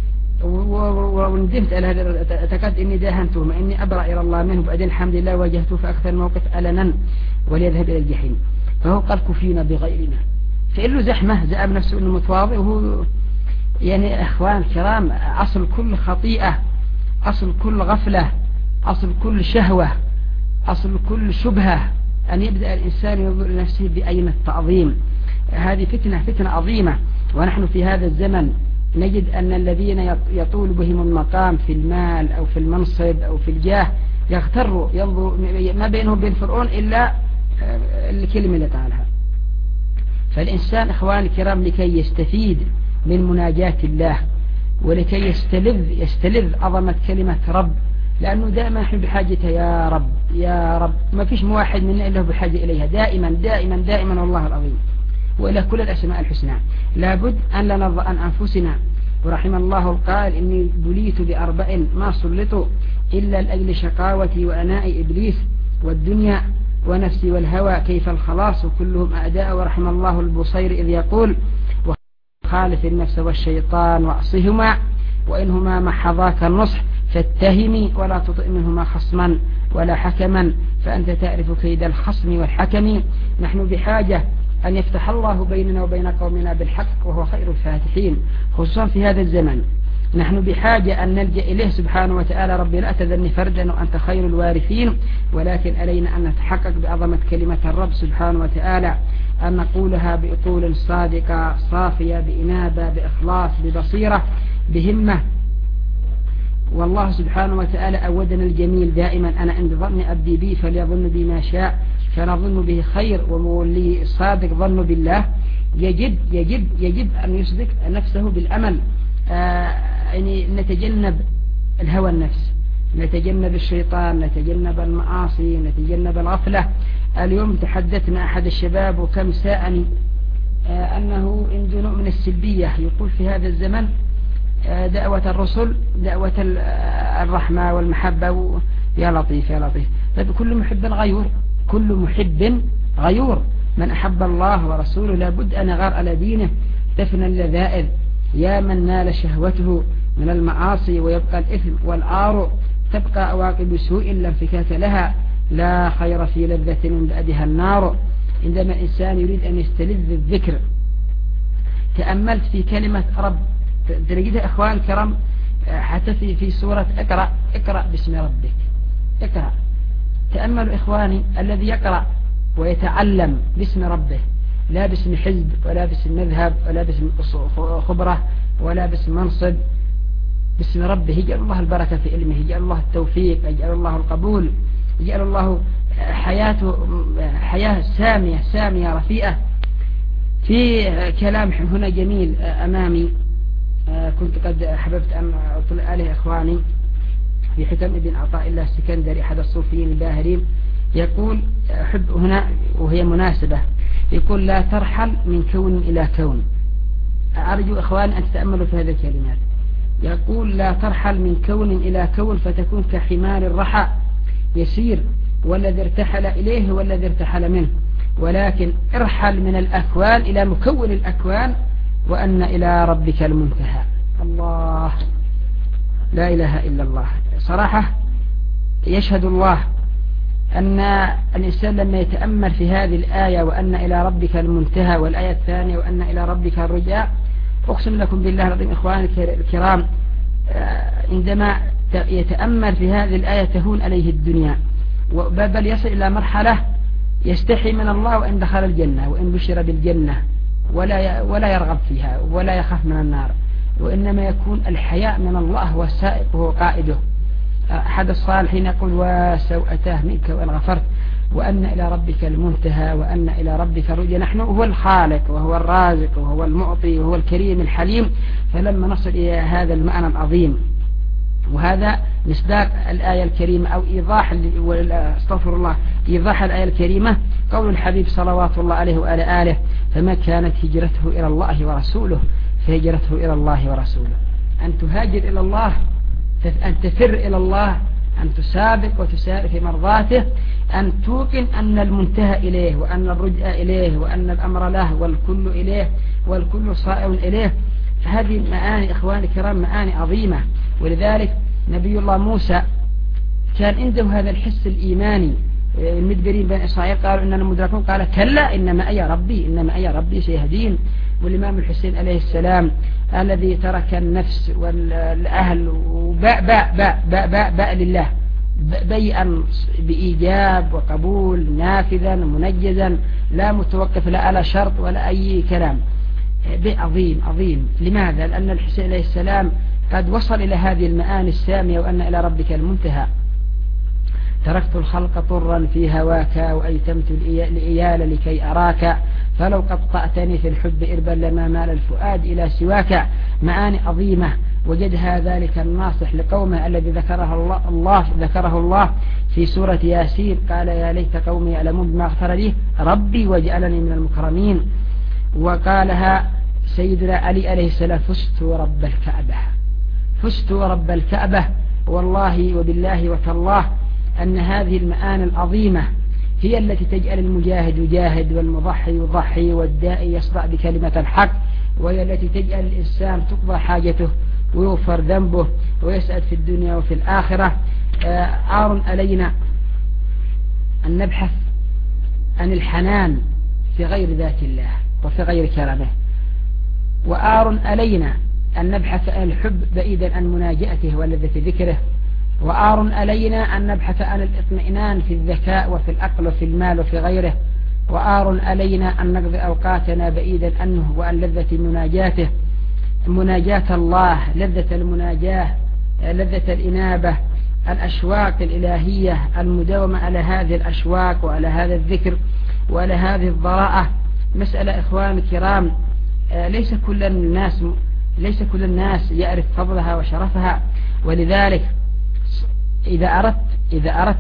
وندمت على هذا، اعتقدت إني داهنته مع إني أبرأ إلى الله منه، وبعدين الحمد لله واجهته في أكثر الموقف ألنا وليذهب إلى الجحيم. فهو قال كفينا بغيرنا، فإله زحمة زعم نفسه إنه متواضع، وهو يعني أخوان الكرام أصل كل خطيئة، أصل كل غفلة، أصل كل شهوة، أصل كل شبهة أن يبدأ الإنسان ينظر لنفسه بأين التعظيم. هذه فتنة فتنة عظيمة. ونحن في هذا الزمن نجد أن الذين يطول بهم المقام في المال أو في المنصب أو في الجاه يغتروا، ينظر ما بينهم بين فرعون إلا الكلمة اللي قالها. فالإنسان إخوان الكرام لكي يستفيد من مناجاة الله ولكي يستلذ يستلذ عظمة كلمة رب، لأنه دائما نحن بحاجة يا رب يا رب، ما فيش واحد منا إلا بحاجة إليها دائما دائما دائما والله العظيم، وإلى كل الأسماء الحسنى. لابد أن لا نرضى عن أنفسنا. ورحم الله القائل إني بليت بأربع ما سلطوا إلا لأجل شقاوتي وأناء إبليس والدنيا ونفسي والهوى كيف الخلاص كلهم أعداء. ورحم الله البصير إذ يقول وخالف النفس والشيطان وعصهما وإنهما محضاك النصح فاتهمي ولا تطئ منهما خصما ولا حكما فأنت تعرف كيد الخصم والحكم. نحن بحاجة أن يفتح الله بيننا وبين قومنا بالحق وهو خير الفاتحين، خصوصا في هذا الزمن. نحن بحاجة أن نلجأ إليه سبحانه وتعالى. ربي لا تذرني فردا وأنت خير الوارثين، ولكن علينا أن نتحقق بعظمة كلمة الرب سبحانه وتعالى، أن نقولها بأطول صادقة صافية بإنابة بإخلاص ببصيرة بهمة. والله سبحانه وتعالى أودنا الجميل دائما، أنا عند ظن أبدي بي فليظن بي ما شاء فنظن به خير، ومولي صادق ظن بالله يجب يجب يجب أن يصدق نفسه بالأمل. آه يعني نتجنب الهوى النفس، نتجنب الشيطان، نتجنب المعاصي، نتجنب الغفلة. اليوم تحدث مع أحد الشباب وكم ساءني آه أنه عنده نوع من السلبية، يقول في هذا الزمن آه دعوة الرسل دعوة الرحمة والمحبة، يا لطيف يا لطيف. طيب كل محب غيور، كل محب غيور. من أحب الله ورسوله لابد أن يغار على دينه، تفنى اللذائذ. يا من نال شهوته من المعاصي ويبقى الإثم والعار، تبقى أواقب سوء لا انفكاك لها، لا خير في لذة من بعدها النار. عندما الإنسان يريد أن يستلذ الذكر، تأملت في كلمة رب، تجدها إخوان الكرام حتى في في سورة اقرأ اقرأ باسم ربك اقرأ. تأملوا إخواني، الذي يقرأ ويتعلم باسم ربه، لا باسم حزب ولا باسم مذهب ولا باسم خبرة ولا باسم منصب، باسم ربه، يجعل الله البركة في علمه، يجعل الله التوفيق، يجعل الله القبول، يجعل الله حياته حياة سامية سامية رفيئة. في كلام هنا جميل أمامي كنت قد أحببت أن أطلع عليه إخواني في حكم ابن عطاء الله السكندري أحد الصوفيين الباهرين، يقول أحب هنا وهي مناسبة، يقول لا ترحل من كون إلى كون. أرجو إخواني أن تتأملوا في هذه الكلمات. يقول لا ترحل من كون إلى كون فتكون كحمار الرحى يسير، والذي ارتحل إليه والذي ارتحل منه، ولكن ارحل من الأكوان إلى مكون الأكوان، وأن إلى ربك المنتهى. الله، لا إله إلا الله. صراحة يشهد الله أن الإنسان لما يتأمل في هذه الآية وأن إلى ربك المنتهى، والآية الثانية وأن إلى ربك الرجاء، أقسم لكم بالله العظيم إخواني الكرام، عندما يتأمل في هذه الآية تهون عليه الدنيا، بل يصل إلى مرحلة يستحي من الله وإن دخل الجنة وإن بشر بالجنة، ولا ولا يرغب فيها ولا يخاف من النار، وإنما يكون الحياء من الله هو السائق وهو قائده. أحد الصالحين يقول وسوءته منك وإن غفرت، وأن إلى ربك المنتهى وأن إلى ربك الرجاء. نحن هو الخالق وهو الرازق وهو المعطي وهو الكريم الحليم، فلما نصل إلى هذا المعنى العظيم، وهذا مصداق الآية الكريمة أو إيضاح استغفر الله إيضاح الآية الكريمة، قول الحبيب صلوات الله عليه وآله آله فما كانت هجرته إلى الله ورسوله فهجرته إلى الله ورسوله. أن تهاجر إلى الله، أن تفر إلى الله، أن تسابق وتسارع في مرضاته، أن توقن أن المنتهى إليه وأن الرجاء إليه وأن الأمر له والكل إليه والكل صائر إليه. فهذه معاني إخواني الكرام معاني عظيمة. ولذلك نبي الله موسى كان عنده هذا الحس الإيماني. المدبرين بين إسرائيل قالوا إننا مدركون، قال كلا إنما أي ربي إنما أي ربي سيهدين. والإمام الحسين عليه السلام الذي ترك النفس والأهل وباء باء باء باء باء باء لله بيئا بإيجاب وقبول نافذا منجزا لا متوقف لا على شرط ولا أي كلام. بيء عظيم عظيم. لماذا؟ لأن الحسين عليه السلام قد وصل إلى هذه المعاني السامية وأن إلى ربك المنتهى. تركت الخلق طرا في هواك وأيتمت الإيال لكي أراك، فلو قطعتني في الحب إربا لما مال الفؤاد إلى سواك. معاني عظيمة وجدها ذلك الناصح لقومه الذي ذكره الله, الله ذكره الله في سورة ياسين، قال يا ليت قومي يعلمون بما غفر لي ربي وجعلني من المكرمين. وقالها سيدنا علي عليه السلام فزت ورب الكعبة فزت ورب الكعبة. والله وبالله وتالله أن هذه المعاني العظيمة هي التي تجعل المجاهد يجاهد والمضحي يضحي والداعي يصدع بكلمة الحق، وهي التي تجعل الإنسان تقضى حاجته ويغفر ذنبه ويسعد في الدنيا وفي الآخرة. عار علينا أن نبحث عن الحنان في غير ذات الله وفي غير كرمه، وعار علينا أن نبحث عن الحب بعيدا عن مناجأته ولذة ذكره، وعار علينا أن نبحث عن الاطمئنان في الذكاء وفي العقل وفي المال وفي غيره، وعار علينا أن نقضي أوقاتنا بعيدا عنه وعن لذة مناجاته. مناجاة الله، لذة المناجاة، لذة الإنابة، الأشواق الإلهية المداومة على هذه الأشواق وعلى هذا الذكر وعلى هذه الضراءة. مسألة إخوان الكرام ليس كل الناس ليس كل الناس يعرف فضلها وشرفها. ولذلك إذا أردت إذا أردت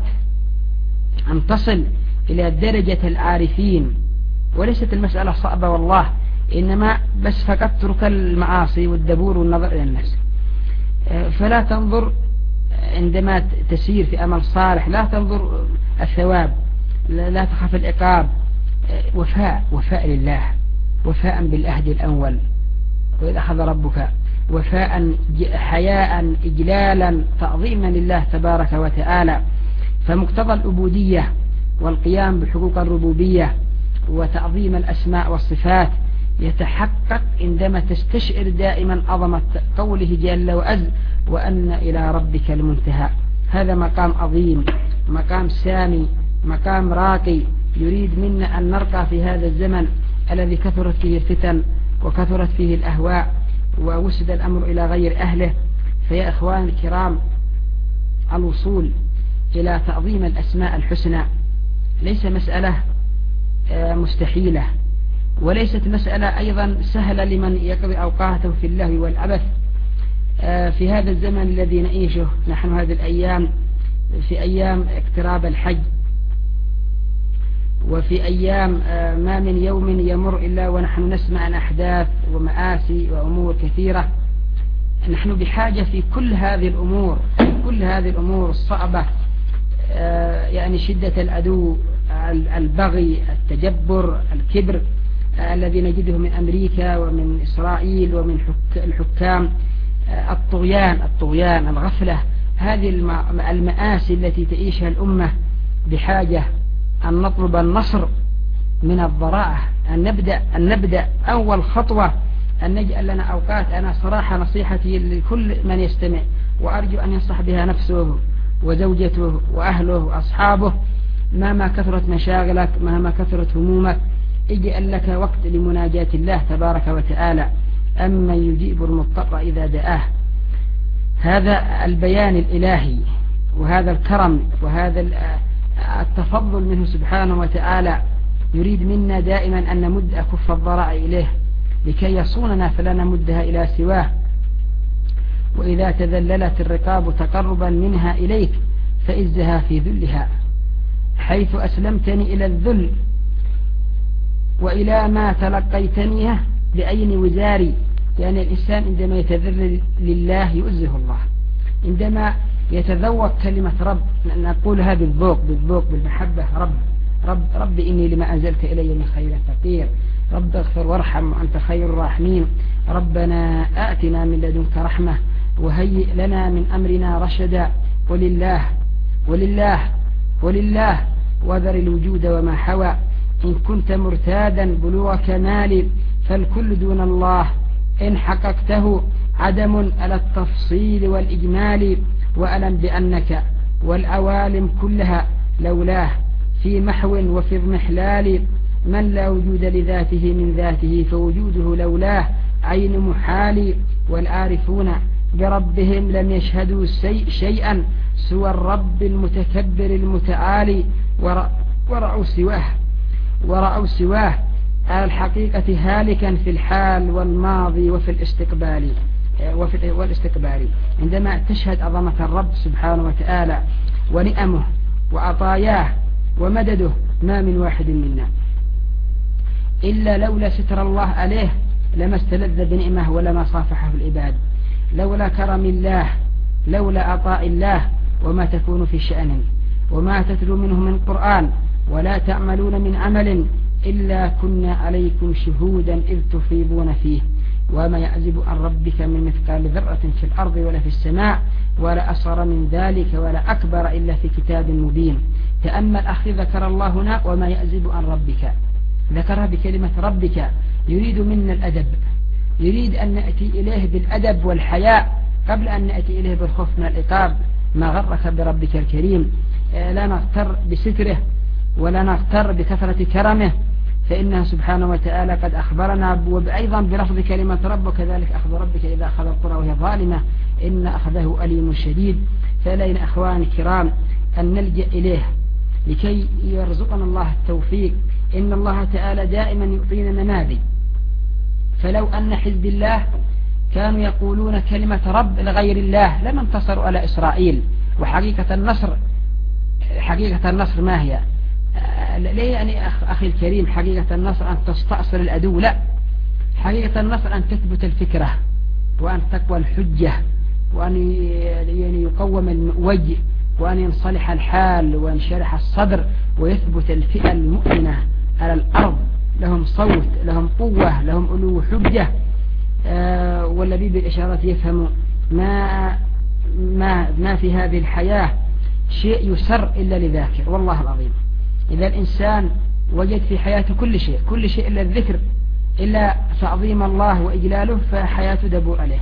أن تصل إلى درجة العارفين، وليست المسألة صعبة والله، إنما بس فقط ترك المعاصي والدبور والنظر إلى الناس. فلا تنظر عندما تسير في أمل صالح، لا تنظر الثواب، لا تخاف العقاب. وفاء وفاء لله، وفاء بالأهد الأول وإذا أخذ ربك، وفاء حياء إجلالا تعظيما لله تبارك وتعالى. فمقتضى العبودية والقيام بحقوق الربوبية وتعظيم الأسماء والصفات يتحقق عندما تستشعر دائما عظمة قوله جل وعز وأن إلى ربك المنتهى. هذا مقام عظيم، مقام سامي، مقام راقي، يريد منا أن نرقى في هذا الزمن الذي كثرت فيه الفتن وكثرت فيه الأهواء ووسد الأمر إلى غير أهله. فيا إخوان الكرام، الوصول إلى تعظيم الأسماء الحسنى ليس مسألة مستحيلة، وليست مسألة أيضا سهلة لمن يقضي أوقاته في اللهو والعبث. في هذا الزمن الذي نعيشه نحن هذه الأيام، في أيام اقتراب الحج، وفي أيام ما من يوم يمر إلا ونحن نسمع عن أحداث ومآسي وأمور كثيرة. نحن بحاجة في كل هذه الأمور كل هذه الأمور الصعبة، يعني شدة العدو، البغي، التجبر، الكبر الذي نجده من أمريكا ومن إسرائيل ومن الحكام، الطغيان الطغيان الغفلة، هذه المآسي التي تعيشها الأمة، بحاجة أن نطلب النصر من الضراعة، أن نبدأ, أن نبدأ أول خطوة أن نجعل لنا أوقات. أنا صراحة نصيحتي لكل من يستمع، وأرجو أن ينصح بها نفسه وزوجته وأهله وأصحابه، مهما كثرت مشاغلك، مهما كثرت همومك، اجعل لك وقت لمناجاة الله تبارك وتعالى، أما يجيب المضطر إذا دعاه. هذا البيان الإلهي وهذا الكرم وهذا التفضل منه سبحانه وتعالى يريد منا دائما أن نمد أكف الضراع إليه لكي يصوننا فلا نمدها إلى سواه. وإذا تذللت الرقاب تقربا منها إليك فإزها في ذلها، حيث أسلمتني إلى الذل وإلى ما تلقيتنيه بأين وزاري. يعني الإنسان عندما يتذلل لله يؤزه الله، عندما يتذوق كلمة رب، نقولها بالذوق بالذوق بالمحبة، رب رب رب إني لما أنزلت إلي من خير فقير، رب اغفر وارحم وأنت خير الراحمين، ربنا آتنا من لدنك رحمة وهيئ لنا من أمرنا رشدا، ولله ولله ولله وذر الوجود وما حوى، إن كنت مرتادا بلوغ كمال فالكل دون الله، إن حققته عدم على التفصيل والإجمال، وألم بأنك والعوالم كلها لولاه في محو وفي اضمحلال، من لا وجود لذاته من ذاته فوجوده لولاه عين محال، والعارفون بربهم لم يشهدوا شيئا سوى الرب المتكبر المتعالي، ورأوا سواه ورأوا سواه على الحقيقة هالكا في الحال والماضي وفي الاستقبال وفي والاستقبال. عندما تشهد عظمة الرب سبحانه وتعالى ونعمه وعطاياه ومدده، ما من واحد منا إلا لولا ستر الله عليه لما استلذ بنعمه ولما صافحه العباد، لولا كرم الله، لولا عطاء الله، وما تكون في شأن وما تتلو منه من قرآن ولا تعملون من عمل إلا كنا عليكم شهودا إذ تفيضون فيه، وما يعزب عن ربك من مثقال ذرة في الأرض ولا في السماء ولا أصغر من ذلك ولا أكبر إلا في كتاب مبين. تأمل أخي، ذكر الله هنا وما يعزب عن ربك، ذكرها بكلمة ربك، يريد منا الأدب، يريد أن نأتي إليه بالأدب والحياء قبل أن نأتي إليه بالخوف من العقاب. ما غرك بربك الكريم، لا نغتر بستره ولا نغتر بكثرة كرمه، فإنه سبحانه وتعالى قد أخبرنا وأيضا بلفظ كلمة رب، وكذلك أخذ ربك إذا أخذ القرى وهي ظالمة إن أخذه أليم شديد. فإلينا أخواني الكرام أن نلجأ إليه لكي يرزقنا الله التوفيق. إن الله تعالى دائما يعطينا نماذج، فلو أن حزب الله كانوا يقولون كلمة رب لغير الله لما انتصروا على إسرائيل. وحقيقة النصر حقيقة النصر ما هي؟ ليه يعني أخي الكريم حقيقة النصر أن تستأصل العدو؟ لا، حقيقة النصر أن تثبت الفكرة وأن تقوى الحجة وأن يعني يقوم الوجه وأن ينصلح الحال وينشرح الصدر ويثبت الفئة المؤمنة على الأرض، لهم صوت، لهم قوة، لهم علو حجة. آه والذي بالإشارة يفهم ما, ما, ما في هذه الحياة شيء يسر إلا لذاكر. والله العظيم إذا الإنسان وجد في حياته كل شيء كل شيء إلا الذكر، إلا تعظيم الله وإجلاله، فحياته دبور عليه.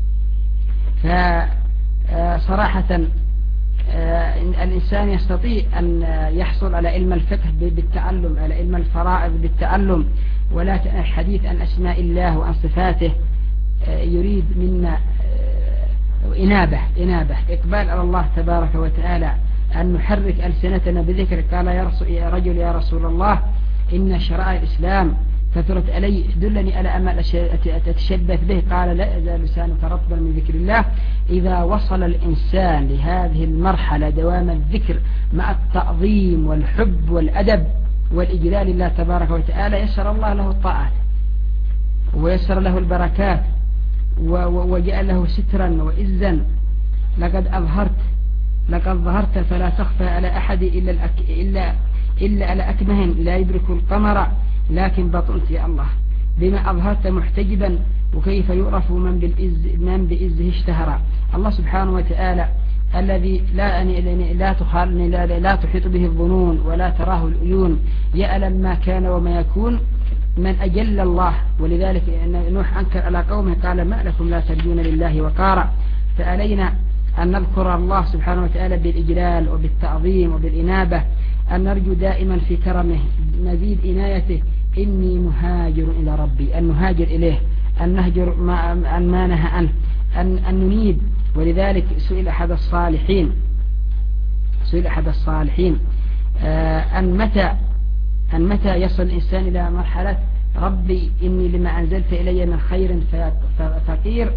فصراحة الإنسان يستطيع أن يحصل على علم الفقه بالتعلم، على علم الفرائض بالتعلم، ولا الحديث عن أسماء الله وعن صفاته يريد منا إنابة إنابة إقبال على الله تبارك وتعالى، أن نحرك ألسنتنا بذكر. قال يا رجل يا رسول الله إن شرائع الإسلام كثرت علي دلني على أمل أتشبث به. قال لا يزال لسانك رطبا من ذكر الله. إذا وصل الإنسان لهذه المرحلة دوام الذكر مع التعظيم والحب والأدب والإجلال لله تبارك وتعالى يسر الله له الطاعات ويسر له البركات وجعل له سترا وإزا. لقد أظهرت لقد ظهرت فلا تخفى على أحد إلا, الأك... إلا... إلا على أكمه لا يدرك القمر لكن بطلت يا الله بما أظهرت محتجبا وكيف يعرف من بالإز من بإزه اشتهر. الله سبحانه وتعالى الذي لا لا تخال لا, لا تحيط به الظنون ولا تراه العيون يعلم ما كان وما يكون من أجل الله. ولذلك نوح أنكر على قومه قال ما لكم لا ترجون لله وقارا. فعلينا أن نذكر الله سبحانه وتعالى بالإجلال وبالتعظيم وبالإنابة. أن نرجو دائما في كرمه مزيد إنايته. إني مهاجر إلى ربي أن نهاجر إليه أن نهجر ما, أن ما نهى عنه أن, أن ننيب. ولذلك سئل أحد الصالحين سئل أحد الصالحين آه أن متى أن متى يصل الإنسان إلى مرحلة ربي إني لما أنزلت إلي من خير فقير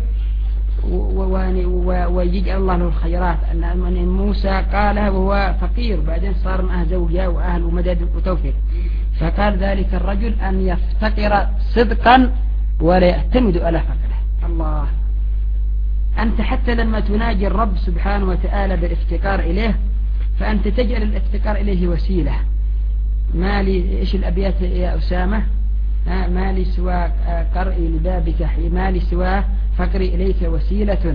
ويجعل الله له الخيرات. أن موسى قالها وهو فقير بعدين صار معه زوجة وأهل ومدد وتوفيق. فقال ذلك الرجل أن يفتقر صدقا ولا يعتمد على فقره. الله أنت حتى لما تناجي الرب سبحانه وتعالى بالافتقار إليه فأنت تجعل الافتقار إليه وسيلة. ما لي إيش الأبيات يا أسامة ما لي سوى قرئي لبابك ما لي سوى فقري إليك وسيلة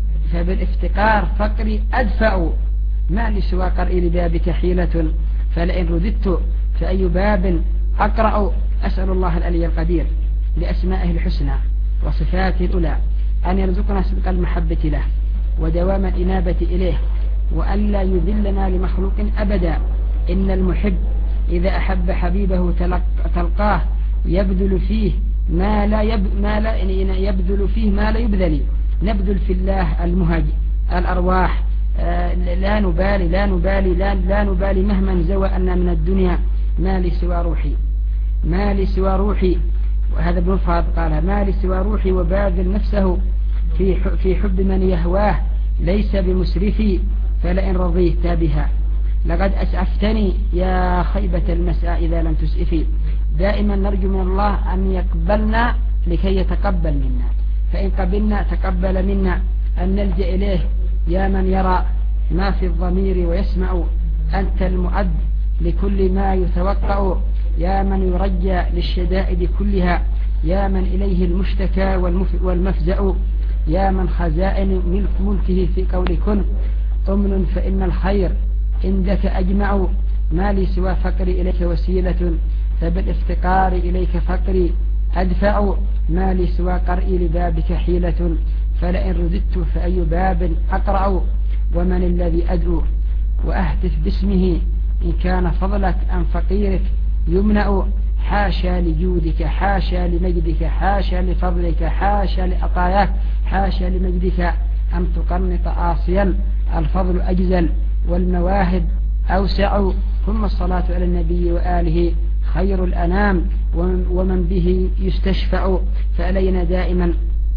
فبالافتقار فقري أدفع ما لي سوى قرئي لبابك حيلة فلئن رددت فأي باب أقرأ. أسأل الله العلي القدير بأسمائه الحسنى وصفاته الأولى أن يرزقنا صدق المحبة له ودوام الإنابة إليه وأن لا يذلنا لمخلوق أبدا. إن المحب إذا أحب حبيبه تلقاه يبذل فيه ما لا, يب ما لا يبذل فيه ما لا يبذل. نبذل في الله المهج الأرواح آه لا نبالي لا نبالي لا, لا نبالي مهما زوى أن من الدنيا ما لي سوى روحي ما لي سوى روحي. وهذا ابن فاض قال ما لي سوى روحي وباذل نفسه في في حب من يهواه ليس بمسرفي فلئن رضيت بها لقد أسعفتني يا خيبة المساء إذا لم تسئفي. دائما نرجو من الله أن يقبلنا لكي يتقبل منا فإن قبلنا تقبل منا. أن نلجأ إليه يا من يرى ما في الضمير ويسمع. أنت المؤد لكل ما يتوقع يا من يرجى للشدائد كلها. يا من إليه المشتكى والمفزع. يا من خزائن ملك ملكه في قول كن أمن فإن الخير عندك أجمع. ما لي سوى فقري إليك وسيلة فبالافتقار إليك فقري أدفع. ما لي سوى قرئي لبابك حيلة فلئن رددت فأي باب أقرأ. ومن الذي أدعو وأهتف باسمه إن كان فضلك عن فقيرك يمنع. حاشا لجودك حاشا لمجدك حاشا لفضلك حاشا لأطاياك حاشا لمجدك أن تقنط آصيا. الفضل أجزل والمواهب أوسع. ثم الصلاة على النبي وآله خير الأنام ومن به يستشفع. فعلينا دائما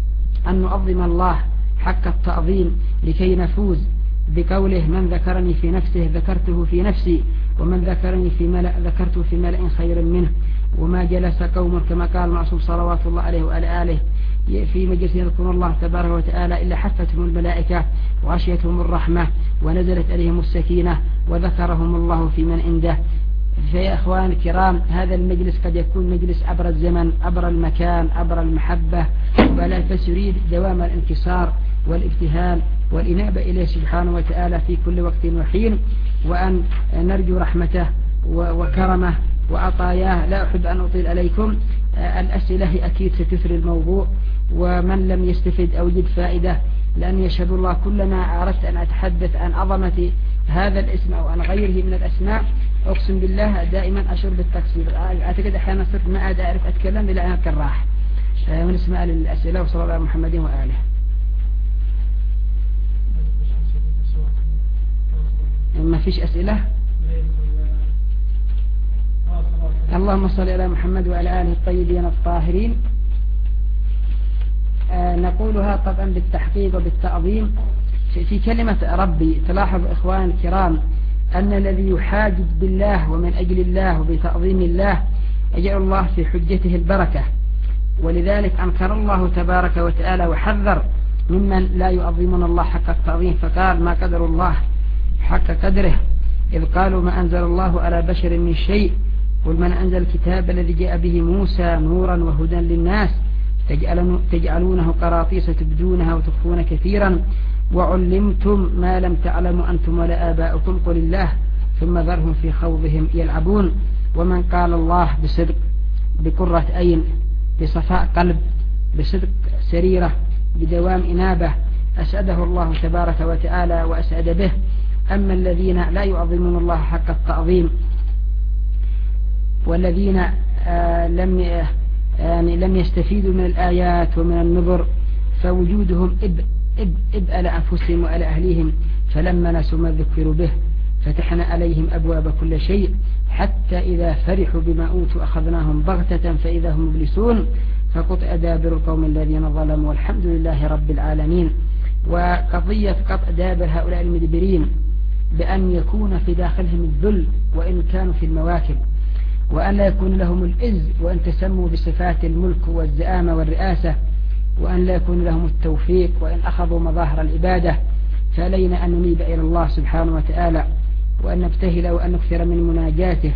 أن نعظم الله حق التعظيم لكي نفوز بقوله من ذكرني في نفسه ذكرته في نفسي ومن ذكرني في ملأ ذكرته في ملأ خير منه. وما جلس قوم كما قال المعصوم صلوات الله عليه وعلى آله في مجلس يذكر الله تبارك وتعالى إلا حفتهم الملائكة وغشيتهم الرحمة ونزلت عليهم السكينة وذكرهم الله في من عنده. فيا أخوان الكرام هذا المجلس قد يكون مجلس عبر الزمن عبر المكان عبر المحبة بل فسيريد دوام الانكسار والابتهال والإنابة إليه سبحانه وتعالى في كل وقت وحين. وأن نرجو رحمته وكرمه وعطاياه. لا أحب أن أطيل عليكم. الأسئلة أكيد ستثري الموضوع ومن لم يستفد أو يجد فائدة لأن يشهد الله كلما أردت أن أتحدث عن عظمة هذا الاسم أو عن غيره من الأسماء أقسم بالله دائما أشعر بالتقصير. أعتقد أحيانا صرت ما أعرف أعرف أتكلم إلا أنا كراح. ونسمع للأسئلة وصلى الله على محمد وآله. ما فيش أسئلة. اللهم صل على محمد وعلى آله الطيبين الطاهرين. آه نقولها طبعا بالتحقيق وبالتعظيم. في كلمة ربي تلاحظ إخوان الكرام أن الذي يحاجج بالله ومن أجل الله وبتعظيم الله يجعل الله في حجته البركة، ولذلك أنكر الله تبارك وتعالى وحذر ممن لا يعظمون الله حق التعظيم، فقال ما قدر الله حق قدره إذ قالوا ما أنزل الله على بشر من شيء قل من أنزل الكتاب الذي جاء به موسى نورا وهدى للناس تجعلونه قراطيس تبدونها وتخفون كثيرا وعلمتم ما لم تعلموا أنتم ولا آباؤكم قل الله ثم ذرهم في خوضهم يلعبون. ومن قال الله بصدق بقرة عين بصفاء قلب بصدق سريرة بدوام إنابة أسعده الله تبارك وتعالى وأسعد به. أما الذين لا يعظمون الله حق التعظيم والذين آه لم يعني لم يستفيدوا من الآيات ومن النظر فوجودهم إب إب إب على أنفسهم وعلى أهليهم، فلما نسوا ما ذكروا به فتحنا عليهم أبواب كل شيء حتى إذا فرحوا بما أوتوا أخذناهم بغتة فإذا هم مبلسون فقطع دابر القوم الذين ظلموا والحمد لله رب العالمين. وقضية قطع دابر هؤلاء المدبرين بأن يكون في داخلهم الذل وإن كانوا في المواكب، وأن لا يكون لهم الإز وأن تسموا بصفات الملك والزعامة والرئاسة، وأن لا يكون لهم التوفيق وإن أخذوا مظاهر العبادة، فعلينا أن ننيب إلى الله سبحانه وتعالى وأن نبتهل وأن نكثر من مناجاته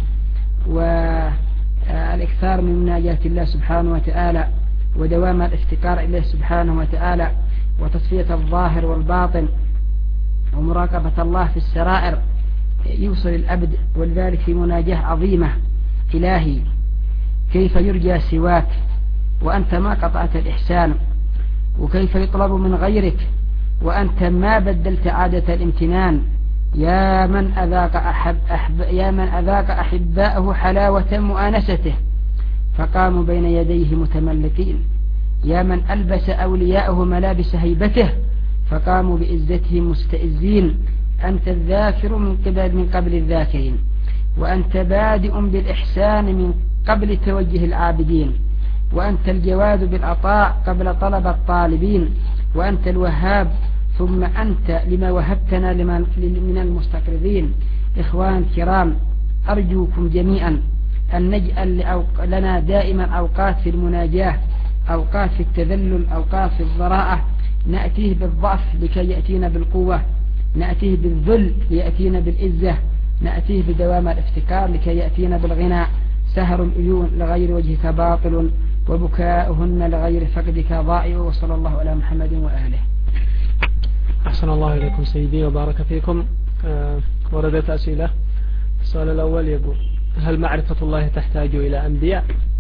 والإكثار من مناجاة الله سبحانه وتعالى ودوام الافتقار إليه سبحانه وتعالى وتصفية الظاهر والباطن ومراقبة الله في السرائر يوصل الأبد. ولذلك في مناجاة عظيمة إلهي كيف يرجى سواك وأنت ما قطعت الإحسان، وكيف يطلب من غيرك وأنت ما بدلت عادة الامتنان، يا من أذاق, أحب أحب يا من أذاق أحباءه حلاوة مؤانسته فقاموا بين يديه متملقين، يا من ألبس أولياءه ملابس هيبته فقاموا بإزته مستئزين. أنت الذاكر من قبل من قبل الذاكرين، وأنت بادئ بالإحسان من قبل توجه العابدين، وأنت الجواد بالعطاء قبل طلب الطالبين، وأنت الوهاب ثم أنت لما وهبتنا من المستقرضين. إخوان كرام أرجوكم جميعا أن نجعل لنا دائما أوقات في المناجاة، أوقات في التذلل، أوقات في الضراءة نأتيه بالضعف لكي يأتينا بالقوة، نأتيه بالذل ليأتينا بالعزة، نأتيه بدوام الافتكار لكي يأتينا بالغنى. سهر العيون لغير وجهك باطل وبكاؤهن لغير فقدك ضائع. وصلى الله على محمد وآله. أحسن الله إليكم سيدي وبارك فيكم. آه وردت أسئلة. السؤال الأول يقول هل معرفة الله تحتاج إلى أنبياء؟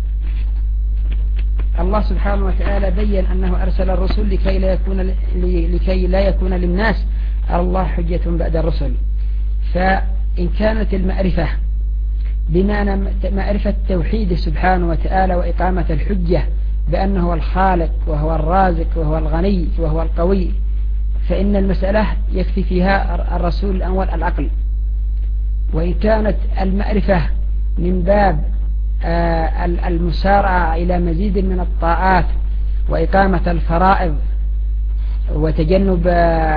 الله سبحانه وتعالى بيّن أنه أرسل الرسل لكي لا يكون لكي لا يكون للناس على الله حجة بعد الرسل. فإن كانت المعرفة بمعنى معرفة توحيد سبحانه وتعالى وإقامة الحجة بأنه هو الخالق وهو الرازق وهو الغني وهو القوي، فإن المسألة يكفي فيها الرسول الأول العقل. وإن كانت المعرفة من باب المسارعة إلى مزيد من الطاعات وإقامة الفرائض وتجنب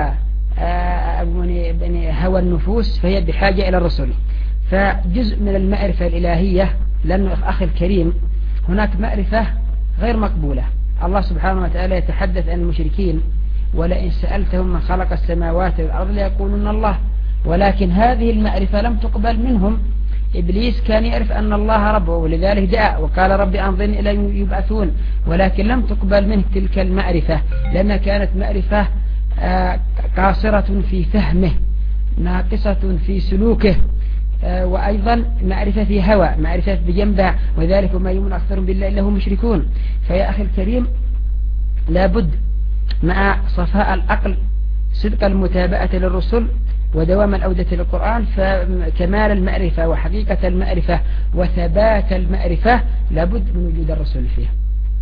هوى النفوس فهي بحاجة إلى الرسل. فجزء من المعرفة الإلهية، لأنه أخي الكريم هناك معرفة غير مقبولة. الله سبحانه وتعالى يتحدث عن المشركين ولئن سألتهم من خلق السماوات والأرض ليقولون الله، ولكن هذه المعرفة لم تقبل منهم. إبليس كان يعرف أن الله ربه ولذلك دعا وقال ربي أنظرني إلى يبعثون، ولكن لم تقبل منه تلك المعرفة لأنها كانت معرفة قاصرة في فهمه ناقصة في سلوكه، وأيضا معرفة في هوى، معرفة بجنبها، وذلك ما يؤمن أكثر بالله إلا هم مشركون. فيا أخي الكريم لابد مع صفاء العقل صدق المتابعة للرسل ودوام الأودة للقرآن، فكمال المعرفة وحقيقة المعرفة وثبات المعرفة لابد من وجود الرسول فيها.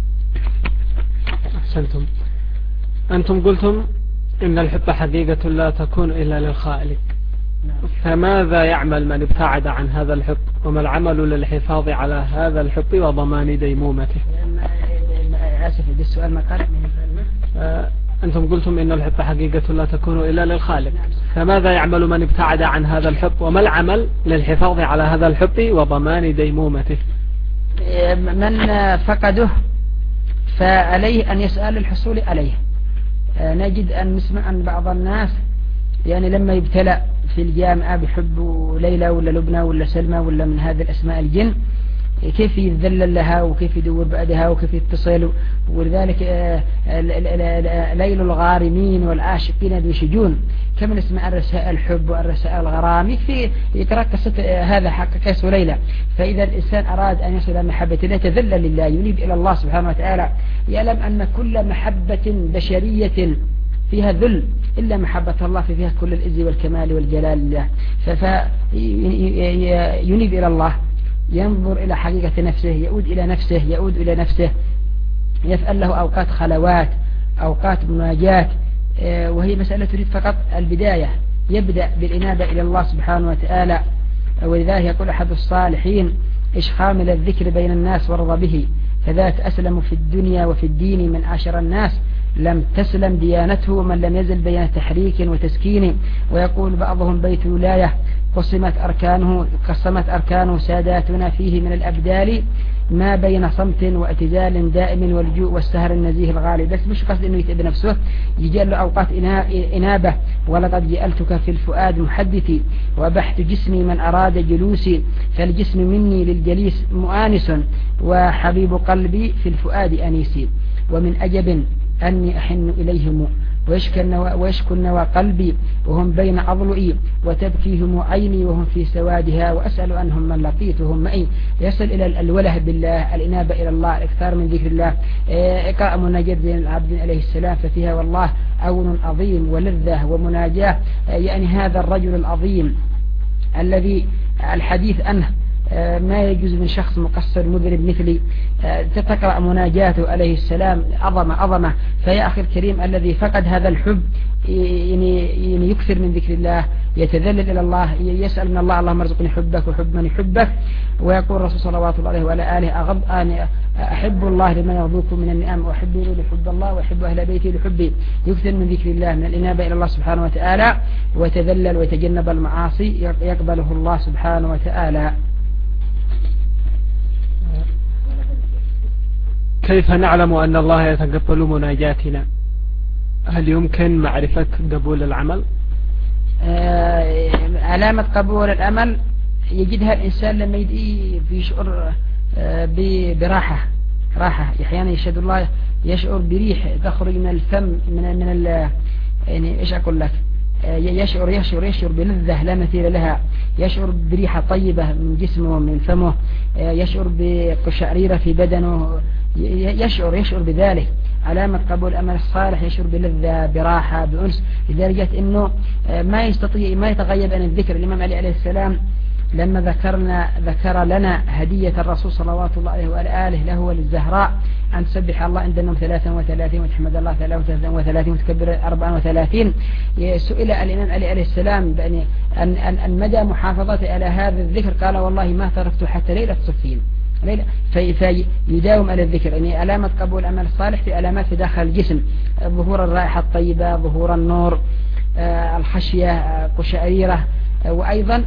أحسنتم. أنتم قلتم إن الحب حقيقة لا تكون إلا للخالق، فماذا يعمل من ابتعد عن هذا الحب وما العمل للحفاظ على هذا الحب وضمان ديمومته؟ آسف هذا السؤال ما قال آه أنتم قلتم إن الحب حقيقة لا تكون إلا للخالق، فماذا يعمل من ابتعد عن هذا الحب وما العمل للحفاظ على هذا الحب وضمان ديمومته؟ من فقده فعليه أن يسأل الحصول عليه. نجد أن نسمع عن بعض الناس يعني لما يبتلى في الجامعة بحب ليلى ولا لبنى ولا سلمى ولا من هذه الأسماء الجن كيف يتذلل لها وكيف يدور بعدها وكيف يتصل، ولذلك ليل الغارمين والعاشقين يشجون كم نسمع الرسائل الحب والرسائل الغرام، يكفي يقرأ قصة هذا حق قيس وليلى. فإذا الإنسان أراد أن يصل محبة الله يتذلل لله ينيب إلى الله سبحانه وتعالى، يعلم أن كل محبة بشرية فيها ذل إلا محبة الله فيها كل العز والكمال والجلال لله. فينيب إلى الله، ينظر إلى حقيقة نفسه، يعود إلى نفسه يعود إلى نفسه يفعل له أوقات خلوات أوقات مناجات، وهي مسألة تريد فقط البداية، يبدأ بالإنابة إلى الله سبحانه وتعالى. ولذلك يقول أحد الصالحين: إش خامل الذكر بين الناس وارضى به، فذاك أسلم في الدنيا وفي الدين من عشر الناس، لم تسلم ديانته ومن لم يزل بين تحريك وتسكين. ويقول بعضهم: بيت ولاية قسمت أركانه قسمت أركانه ساداتنا فيه من الأبدال، ما بين صمت واعتزال دائم والجوء والسهر النزيه الغالي. بس مش قصد إنه يتعب نفسه، يجي له أوقات إنابة: ولقد جئلتك في الفؤاد محدثي وبحت جسمي من أراد جلوسي، فالجسم مني للجليس مؤانس وحبيب قلبي في الفؤاد أنيسي. ومن أجب أني أحن إليهم ويشكو النوى قلبي وهم بين أضلئي، وتبكيهم عيني وهم في سوادها، وأسأل عنهم من لقيتهم معي. يصل إلى الوله بالله، الإنابة إلى الله، الإكثار من ذكر الله، إقاء مناجاة زين العابدين عليه السلام، ففيها والله عون عظيم ولذة ومناجاة. يعني هذا الرجل العظيم الذي الحديث عنه ما يجوز من شخص مقصر مذنب مثلي تتقرأ مناجاته عليه السلام عظمة عظمة. فيا أخي الكريم الذي فقد هذا الحب يعني يكثر من ذكر الله، يتذلل إلى الله، يسأل من الله: اللهم ارزقني حبك وحب من يحبك. ويقول الرسول صلى الله عليه وعلى آله: أغض أن أحب الله لما يرضوكم من النعم، وأحب لحب الله وأحب أهل بيتي لحبي. يكثر من ذكر الله، من الإنابة إلى الله سبحانه وتعالى، ويتذلل ويتجنب المعاصي، يقبله الله سبحانه وتعالى. كيف نعلم أن الله يتقبل مناجاتنا؟ هل يمكن معرفة قبول العمل؟ آه علامة قبول العمل يجدها الإنسان لما يشعر آه براحة راحة. أحيانا يشهد الله يشعر بريح تخرج من الفم من من ال يعني إيش أقول لك يشعر يشعر يشعر بلذة لا مثيل لها، يشعر بريحة طيبة من جسمه ومن فمه، يشعر بقشعريرة في بدنه، يشعر يشعر بذلك. علامة قبول الأمل الصالح يشعر بلذة براحة بأنس، لدرجة أنه ما يستطيع ما يتغيب عن الذكر. الإمام علي عليه السلام لما ذكرنا ذكر لنا هدية الرسول صلوات الله عليه وعلى آله له وللزهراء أن تسبح الله عند النوم ثلاثا وثلاثين وتحمد الله ثلاثا وثلاثين وتكبر أربعا وثلاثين. سئل الإمام علي عليه السلام بأن أن أن مدى محافظته على هذا الذكر، قال: والله ما تركته حتى ليلة صفين. فيداوم على الذكر. يعني علامة قبول الأمل الصالح في علامات في داخل الجسم: ظهور الرائحة الطيبة، ظهور النور، الخشية، قشعريرة. وأيضا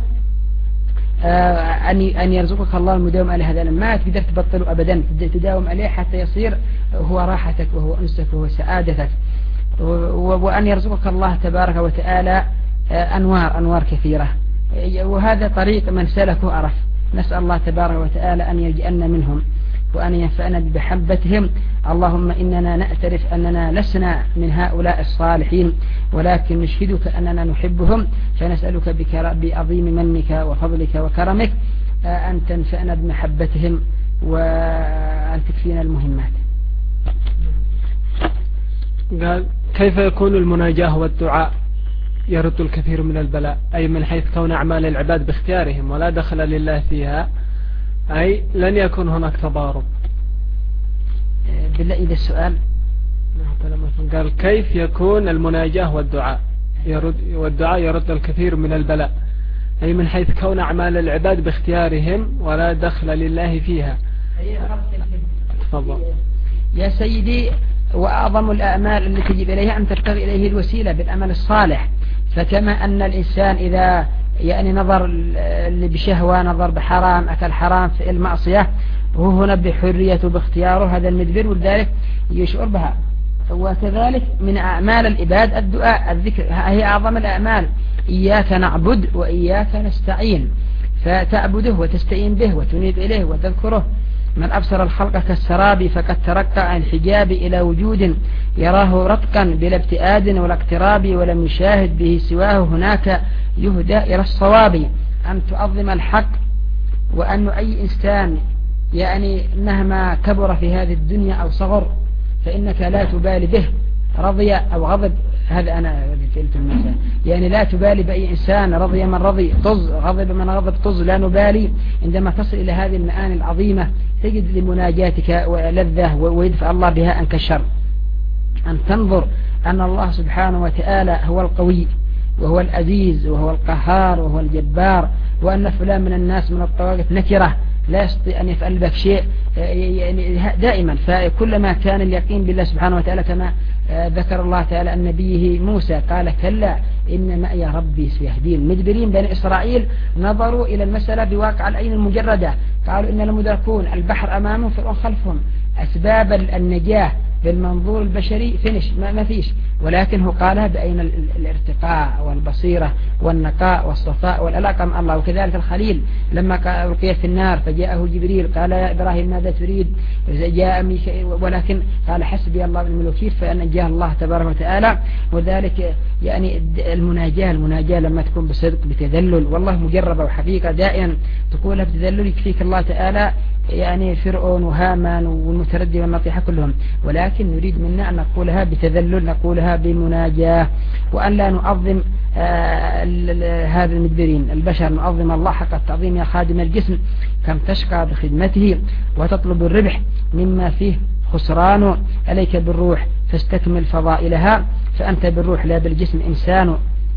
أن أن يرزقك الله المداوم على هذا، ما تقدر تبطله أبدا، تداوم عليه حتى يصير هو راحتك وهو أنسك وهو سعادتك. وأن يرزقك الله تبارك وتعالى أنوار أنوار كثيرة، وهذا طريق من سلكه عرف. نسأل الله تبارك وتعالى أن يجعلنا منهم وأن ينفعنا بمحبتهم. اللهم إننا نعترف أننا لسنا من هؤلاء الصالحين، ولكن نشهدك أننا نحبهم، فنسألك بعظيم منك وفضلك وكرمك أن تنفعنا بمحبتهم وأن تكفينا المهمات. قال: كيف يكون المناجاة والدعاء يرد الكثير من البلاء؟ أي من حيث كون أعمال العباد باختيارهم ولا دخل لله فيها، أي لن يكون هناك تضارب. بالله إذا السؤال قال: كيف يكون المناجاة والدعاء يرد والدعاء يرد الكثير من البلاء، أي من حيث كون أعمال العباد باختيارهم ولا دخل لله فيها. تفضل. يا سيدي، وأعظم الأعمال التي تجب إليها أن تبتغي إليه الوسيلة بالأمل الصالح. فكما أن الإنسان إذا يعني نظر بشهوة، نظر بحرام، أكل حرام في المعصية، وهو هنا بحريته باختياره هذا المدبر، ولذلك يشعر بها. وكذلك من أعمال العباد الدعاء، الذكر، هي أعظم الأعمال. إياك نعبد وإياك نستعين، فتعبده وتستعين به وتنيب إليه وتذكره. من أبصر الخلق كالسراب فقد ترقى عن الحجاب إلى وجود يراه رتقا بلا ابتئاد ولا اقتراب، ولم يشاهد به سواه هناك يهدى إلى الصواب. أن تعظم الحق، وأن أي إنسان يعني مهما كبر في هذه الدنيا أو صغر فإنك لا تبالي به، رضي أو غضب. هذا أنا قلت المثال، يعني لا تبالي بأي إنسان، رضي من رضي طز، غضب من غضب طز، لا نبالي. عندما تصل إلى هذه المعاني العظيمة تجد لمناجاتك ولذة، ويدفع الله بها عنك الشر. أن تنظر أن الله سبحانه وتعالى هو القوي وهو العزيز وهو القهار وهو الجبار، وأن فلان من الناس من الطواغيت نكرة لا يستطيع أن يفعل بك شيء يعني دائما. فكلما كان اليقين بالله سبحانه وتعالى، كما ذكر الله تعالى أن نبيه موسى قال كلا إن معي ربي سيهدين. مدبرين بني إسرائيل نظروا إلى المسألة بواقع العين المجردة، قالوا إن المدركون، البحر أمامهم فرعون خلفهم، أسباب النجاة بالمنظور البشري فينش ما فيش، ولكن هو قالها بأين الارتقاء والبصيرة والنقاء والصفاء والعلاقة مع الله. وكذلك الخليل لما ألقي في النار فجاءه جبريل قال يا إبراهيم ماذا تريد؟ جاء ميكائيل، ولكن قال حسبي الله ونعم الوكيل، فنجاه الله تبارك وتعالى. وذلك يعني المناجاة المناجاة لما تكون بصدق بتذلل، والله مجربة وحقيقة دائما تقولها بتذلل يكفيك الله تعالى يعني فرعون وهامان والمتردي والنطيحة كلهم، ولكن نريد منا أن نقولها بتذلل، نقولها بمناجاة، وأن لا نعظم آه هذا المدبرين البشر، نعظم الله حق التعظيم. يا خادم الجسم كم تشقى بخدمته وتطلب الربح مما فيه خسران، عليك بالروح فاستكمل فضائلها، فأنت بالروح لا بالجسم إنسان.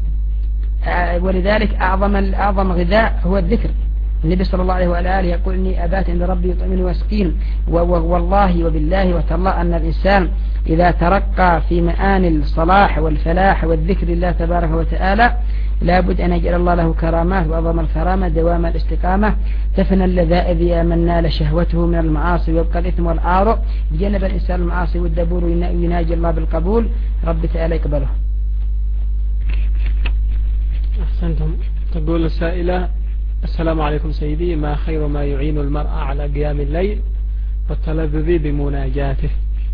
آه ولذلك أعظم أعظم غذاء هو الذكر. النبي صلى الله عليه وآله يقول إني أبات عند ربي يطعمني ويسقين. والله وبالله وتالله أن الإنسان إذا ترقى في معاني الصلاح والفلاح والذكر الله تبارك وتعالى لابد أن يجعل الله له كرامات، وأعظم الكرامة دوام الاستقامة. تفنى اللذائذ يا من نال شهوته من المعاصي، ويبقى الإثم والعار. بجنب الإنسان المعاصي والدبور يناجي الله بالقبول، رب تعالى يقبله. أحسنتم. تقول السائلة: السلام عليكم سيدي، ما خير ما يعين المرأة على قيام الليل والتلذذ بمناجاته؟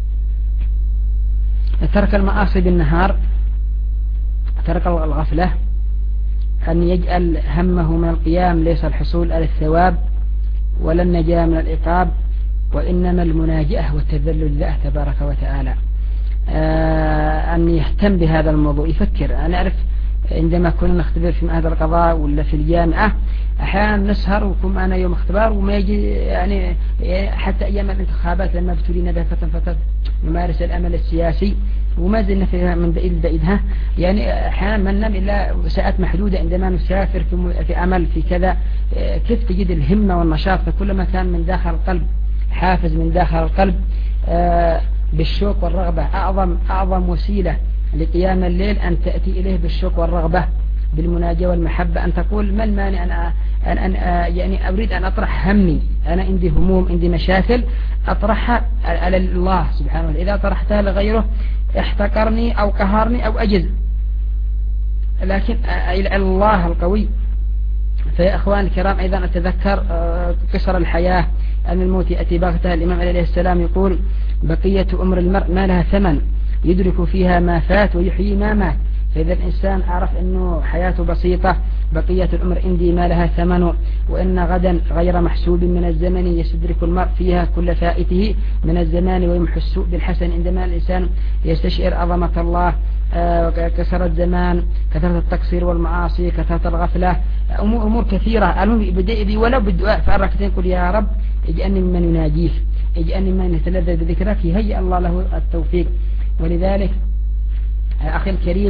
ترك المعاصي بالنهار، ترك الغفلة، أن يجعل همه من القيام ليس الحصول على الثواب ولا النجاة من العقاب، وإنما المناجاة والتذلل لله تبارك وتعالى. آه أن يهتم بهذا الموضوع، يفكر. أنا أعرف عندما كنا نختبر في معهد القضاء ولا في الجامعة أحيانا نسهر، وكم أنا يوم اختبار وما يجي يعني حتى أيام الانتخابات لما ابتلينا به فتن فتن نمارس الأمل السياسي وما زلنا فيها من بعيد بعيدها. يعني أحيانا ما ننام إلا ساعات محدودة عندما نسافر في, في أمل في كذا. كيف تجد الهمة والنشاط؟ فكلما كان من داخل القلب حافز من داخل القلب بالشوق والرغبة. أعظم أعظم وسيلة لقيام الليل أن تأتي إليه بالشوق والرغبة بالمناجاة والمحبة. أن تقول ما المانع أن, أن, أن يعني أريد أن أطرح همي، أنا عندي هموم عندي مشاكل أطرحها على الله سبحانه وتعالى. إذا طرحتها لغيره احتقرني أو قهرني أو أجز، لكن إلى الله القوي. فيا أخوان الكرام أيضا أتذكر قصر الحياة أن الموت يأتي بغتة. الإمام عليه السلام يقول بقية أمر المرء ما لها ثمن يدرك فيها ما فات ويحيي ما مات. فإذا الإنسان عرف أنه حياته بسيطة، بقية الأمر عندي ما لها ثمن، وإن غدا غير محسوب من الزمن يستدرك المرء فيها كل فائته من الزمان ويمحس بالحسن. عندما الإنسان يستشعر عظمة الله، كسر الزمان، كثرة التقصير والمعاصي، كثرة الغفلة، أمور, أمور كثيرة، بدأ ولو بالدعاء فأركتين قل يا رب اجعلني ممن يناجيك، اجعلني ممن يتلذذ بذكرك، يهيئ الله له التوفيق. ولذلك أخي الكريم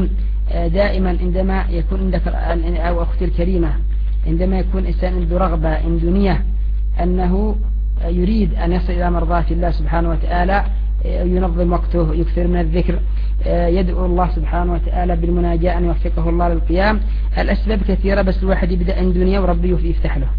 دائما عندما يكون عندك أو أختي الكريمة عندما يكون إنسان عنده رغبة عنده نية أنه يريد أن يصل إلى مرضات الله سبحانه وتعالى ينظم وقته يكثر من الذكر يدعو الله سبحانه وتعالى بالمناجاة أن يوفقه الله للقيام. الأسباب كثيرة بس الواحد يبدأ عنده نية وربي يفتح له.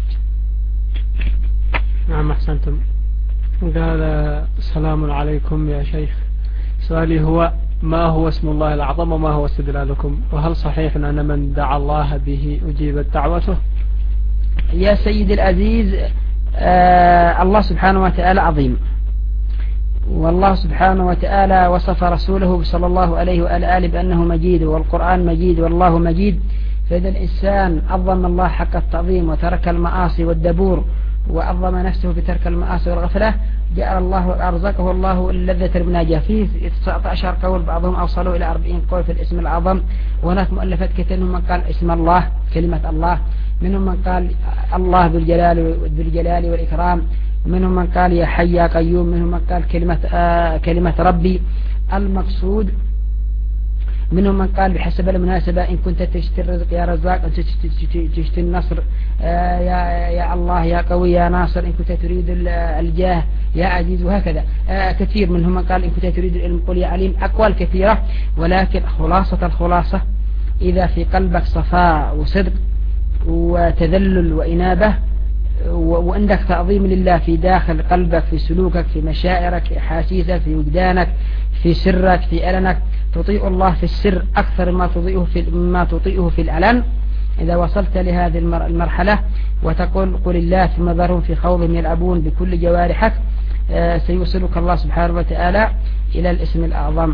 نعم أحسنتم. قال السلام عليكم يا شيخ، سؤالي هو ما هو اسم الله الأعظم وما هو استدلالكم، وهل صحيح أن من دعا الله به أجيبت دعوته؟ يا سيد العزيز آه الله سبحانه وتعالى عظيم، والله سبحانه وتعالى وصف رسوله صلى الله عليه وآله بأنه مجيد والقرآن مجيد والله مجيد. فإذا الإنسان عظم الله حق التعظيم وترك المعاصي والدبور وعظم نفسه بترك المعاصي والغفلة جعل الله أرزقه الله لذة المناجاة. فيه تسعة عشر قول بعضهم أوصلوا إلى أربعين قول في الاسم الأعظم، وهناك مؤلفات كثير من قال اسم الله كلمة الله، منهم من قال الله ذو الجلال ذو الجلال والإكرام، منهم من قال يا حي يا قيوم، منهم من قال كلمة آه كلمة ربي. المقصود منهم من قال بحسب المناسبة إن كنت تشتري الرزق يا رزاق، أنت تشتري النصر آه يا يا الله يا قوي يا ناصر، إن كنت تريد الجاه يا عزيز، وهكذا آه كثير. منهم من قال إن كنت تريد العلم قل يا عليم. أقوال كثيرة، ولكن خلاصة الخلاصة إذا في قلبك صفاء وصدق وتذلل وإنابة وعندك تعظيم لله في داخل قلبك في سلوكك في مشاعرك في أحاسيسك في وجدانك في سرك في ألنك، تطيع الله في السر أكثر ما تطيعه في ما تطيعه في الألن. إذا وصلت لهذه المرحلة وتقول قل الله ثم ذرهم في خوضهم يلعبون بكل جوارحك آه سيوصلك الله سبحانه وتعالى إلى الاسم الأعظم.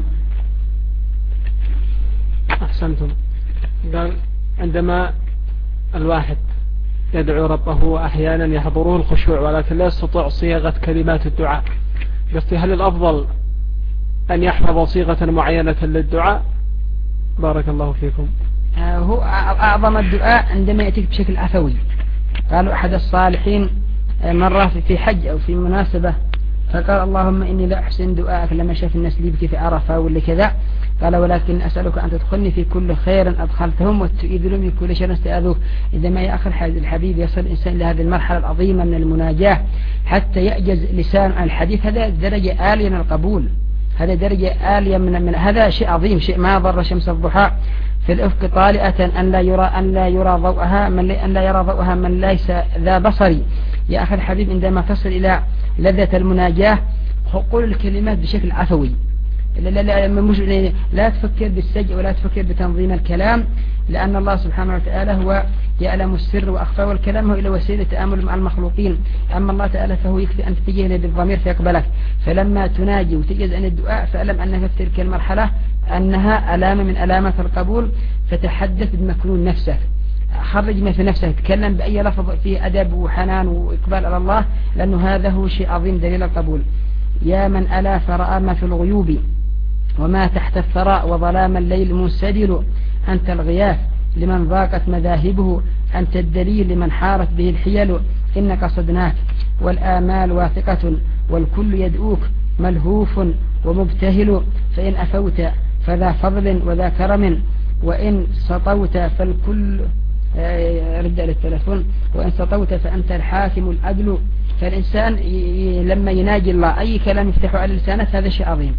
أحسنتم. قال عندما الواحد يدعو ربه أحيانا يحضره الخشوع ولكن لا يستطيع صيغة كلمات الدعاء، قصدي هل الأفضل أن يحفظ صيغة معينة للدعاء؟ بارك الله فيكم. آه هو أعظم الدعاء عندما يأتيك بشكل عفوي. قالوا أحد الصالحين مرة في حج أو في مناسبة فقال اللهم إني لا أحسن دعاءك لما شاف الناس ليبكي في عرفة ولا كذا، قال ولكن أسألك أن تدخلني في كل خير أدخلتهم وتؤيد لهم في كل شر استأذوك. إذا ما يا أخي الحبيب يصل الإنسان لهذه المرحلة العظيمة من المناجاة حتى يعجز لسان الحديث، هذا درجة عالية من القبول، هذا درجة عالية من, من هذا شيء عظيم، شيء ما ضر شمس الضحى في الأفق طالئة أن لا يرى أن لا يرى ضوءها من أن لا يرى ضوءها من ليس ذا بصري. يا أخي الحبيب عندما تصل إلى لذة المناجاة قل الكلمات بشكل عفوي، لا, لا, لا, مش لا تفكر بالسجع ولا تفكر بتنظيم الكلام، لأن الله سبحانه وتعالى هو يعلم السر وأخفى، والكلام هو إلى وسيلة تأمل مع المخلوقين. أما الله تعالى فهو يكفي أن تتجه بالضمير فيقبلك. فلما تناجي وتجز عن الدعاء فألم أنك في تلك المرحلة أنها علامة من علامات القبول، فتحدث بمكنون نفسك، خرج ما في نفسك، تكلم بأي لفظ فيه أدب وحنان وإقبال على الله، لأنه هذا هو شيء عظيم دليل القبول. يا من ألا فرأى ما في الغيوب وما تحت الثراء وظلام الليل منسدل، أنت الغياث لمن ضاقت مذاهبه، أنت الدليل لمن حارت به الحيل، إنك صدناك والآمال واثقة والكل يدعوك ملهوف ومبتهل، فإن أفوت فذا فضل وذا كرم، وإن سطوت فالكل رد للتلفون، وإن سطوت فأنت الحاكم العدل. فالإنسان لما يناجي الله أي كلام يفتحه على لسانه هذا شيء عظيم.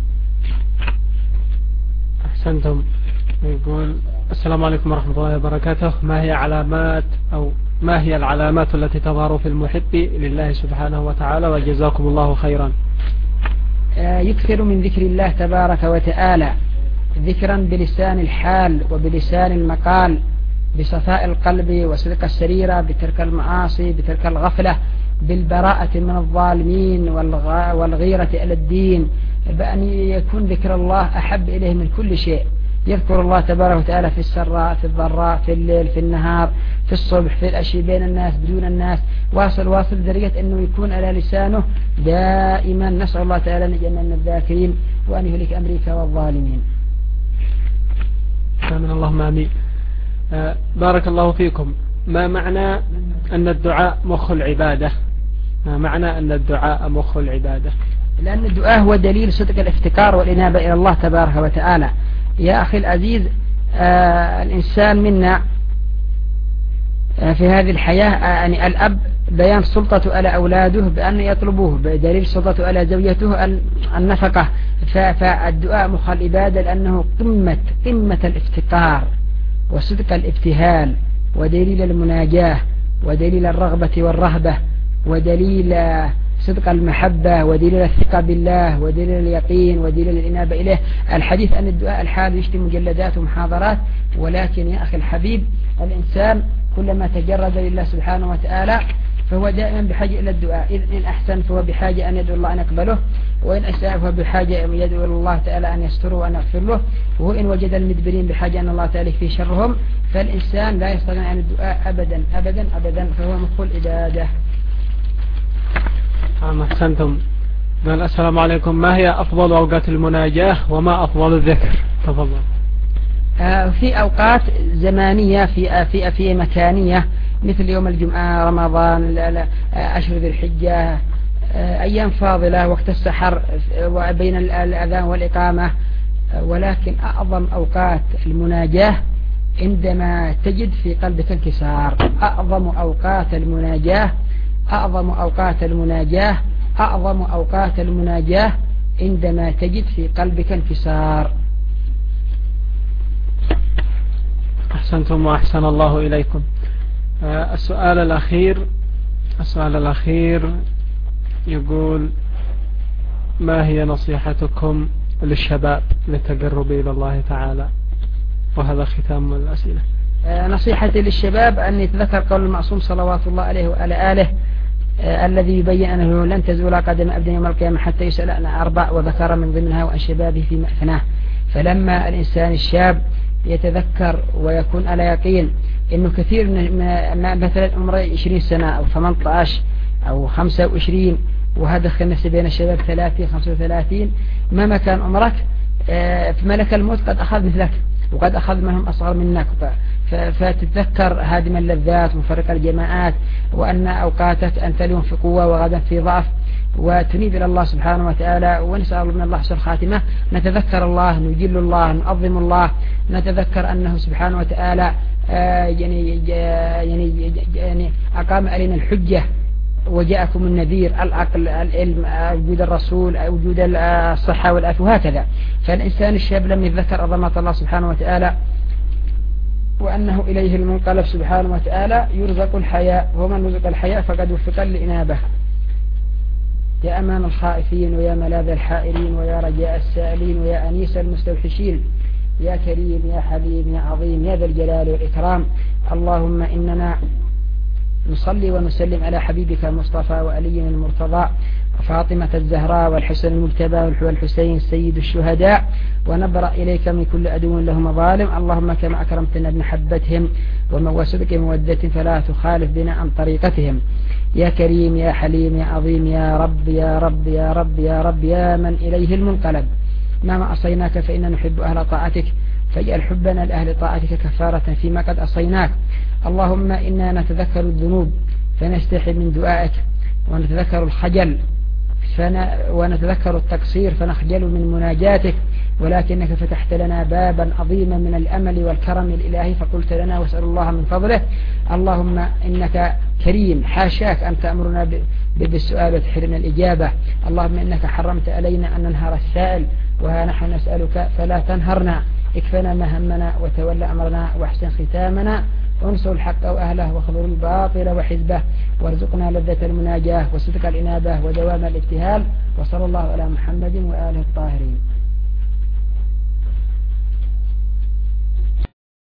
أحسنتم. يقول السلام عليكم ورحمة الله وبركاته، ما هي علامات أو ما هي العلامات التي تظهر في المحب لله سبحانه وتعالى، وجزاكم الله خيرا. يكثر من ذكر الله تبارك وتعالى ذكرا بلسان الحال وبلسان المقال، بصفاء القلب وصدق السريرة، بترك المعاصي، بترك الغفلة، بالبراءة من الظالمين والغيرة على الدين، بأن يكون ذكر الله أحب إليه من كل شيء. يذكر الله تبارك وتعالى في السراء في الضراء في الليل في النهار في الصبح في الأشي بين الناس بدون الناس، واصل واصل درجة أنه يكون على لسانه دائما. نسأل الله تعالى أن يجعلنا من الذاكرين وأن يهلك أمريكا والظالمين. آمين اللهم آمين. آه بارك الله فيكم. ما معنى أن الدعاء مخ العبادة؟ ما معنى أن الدعاء مخ العبادة؟ لأن الدعاء هو دليل صدق الافتكار والإنابة إلى الله تبارك وتعالى. يا أخي العزيز آه الإنسان منا آه في هذه الحياة آه يعني الأب بيان سلطته على أولاده بأن يطلبوه، بدليل سلطته على زوجته النفقة. فالدعاء مخ العبادة لأنه قمة قمة الافتقار وصدق الابتهال ودليل المناجاة ودليل الرغبة والرهبة ودليل صدق المحبة ودليل الثقة بالله ودليل اليقين ودليل الإنابة إليه. الحديث عن الدعاء الحال يشتي مجلدات ومحاضرات، ولكن يا أخي الحبيب الإنسان كلما تجرد لله سبحانه وتعالى فهو دائما بحاجة إلى الدعاء. إن أحسن فهو بحاجة أن يدعو الله أن يقبله، وإن أساء فهو بحاجة أن يدعو الله تعالى أن يستره وأن يغفر له، وإن وجد المدبرين بحاجة أن الله تعالى في شرهم. فالإنسان لا يستغني عن الدعاء أبدا أبدا أبدا، فهو مخل إبادة. نعم أحسنتم. السلام عليكم، ما هي أفضل أوقات المناجاة وما أفضل الذكر؟ تفضل. آه في أوقات زمانية في في في مكانية مثل يوم الجمعة، رمضان، أشهر ذي الحجة، أيام فاضلة، وقت السحر وبين الأذان والإقامة. ولكن أعظم أوقات المناجاة عندما تجد في قلبك انكسار. أعظم أوقات المناجاة أعظم أوقات المناجاة أعظم أوقات المناجاة عندما تجد في قلبك انكسار. أحسنتم وأحسن الله إليكم. السؤال الأخير السؤال الأخير يقول: ما هي نصيحتكم للشباب للتقرب إلى الله تعالى؟ وهذا ختام الأسئلة. نصيحتي للشباب أن يتذكر قول المعصوم صلوات الله عليه وعلى آله آه الذي يبين أنه لن تزول قدم أبدا يوم القيامة حتى يسأل عن أربع، وذكر من ضمنها وأن شبابه في مأفناه. فلما الإنسان الشاب يتذكر ويكون على يقين إنه كثير من مثلا عمره عشرين سنة أو ثمانية عشر أو خمسة وعشرين، وهذا خلنا بين الشباب ثلاثين خمسة وثلاثين، مهما كان عمرك آه فملك الموت قد أخذ مثلك وقد أخذ منهم أصغر منك. فتتذكر هادم اللذات ومفرق الجماعات، وأن أوقاتك أنت اليوم في قوة وغدا في ضعف، وتنيب إلى الله سبحانه وتعالى، ونسأل من الله حسن الخاتمة. نتذكر الله، نجل الله، نعظم الله، نتذكر أنه سبحانه وتعالى آه يعني, يعني, يعني أقام علينا الحجة وجاءكم النذير، العقل، العلم، وجود الرسول، وجود الصحة والعافية وهكذا. فالإنسان الشاب لم يتذكر عظمة الله سبحانه وتعالى وأنه إليه المنقلب سبحانه وتعالى، يرزق الحياء، ومن رزق الحياء فقد وفق لإنابة. يا أمان الخائفين، ويا ملاذ الحائرين، ويا رجاء السائلين، ويا أنيس المستوحشين، يا كريم يا حليم يا عظيم يا ذا الجلال والإكرام. اللهم إننا نصلي ونسلم على حبيبك المصطفى وعلي المرتضى وفاطمة الزهراء والحسن المجتبى والحسين سيد الشهداء، ونبرأ إليك من كل عدو له مظالم. اللهم كما أكرمتنا بمحبتهم وصدق مودة فلا تخالف بنا عن طريقتهم. يا كريم يا حليم يا عظيم يا رب يا رب يا رب يا رب يا من إليه المنقلب. ما ما أصيناك فإننا نحب أهل طاعتك، فاجعل حبنا لأهل طاعتك كفارة فيما قد أصيناك. اللهم إنا نتذكر الذنوب فنستحي من دعائك، ونتذكر الخجل ونتذكر التقصير فنخجل من مناجاتك، ولكنك فتحت لنا بابا عظيما من الأمل والكرم الإلهي فقلت لنا واسأل الله من فضله. اللهم إنك كريم، حاشاك أن تأمرنا بالسؤال وتحرمنا الإجابة. اللهم إنك حرمت علينا أن ننهر السائل، وها نحن نسألك فلا تنهرنا. اكفنا ما همنا وتولى أمرنا واحسن ختامنا، وانصر الحق وأهله وخذل الباطل وحزبه، وارزقنا لذة المناجاة وصدق الإنابة ودوام الابتهال. وصلى الله على محمد وآله الطاهرين.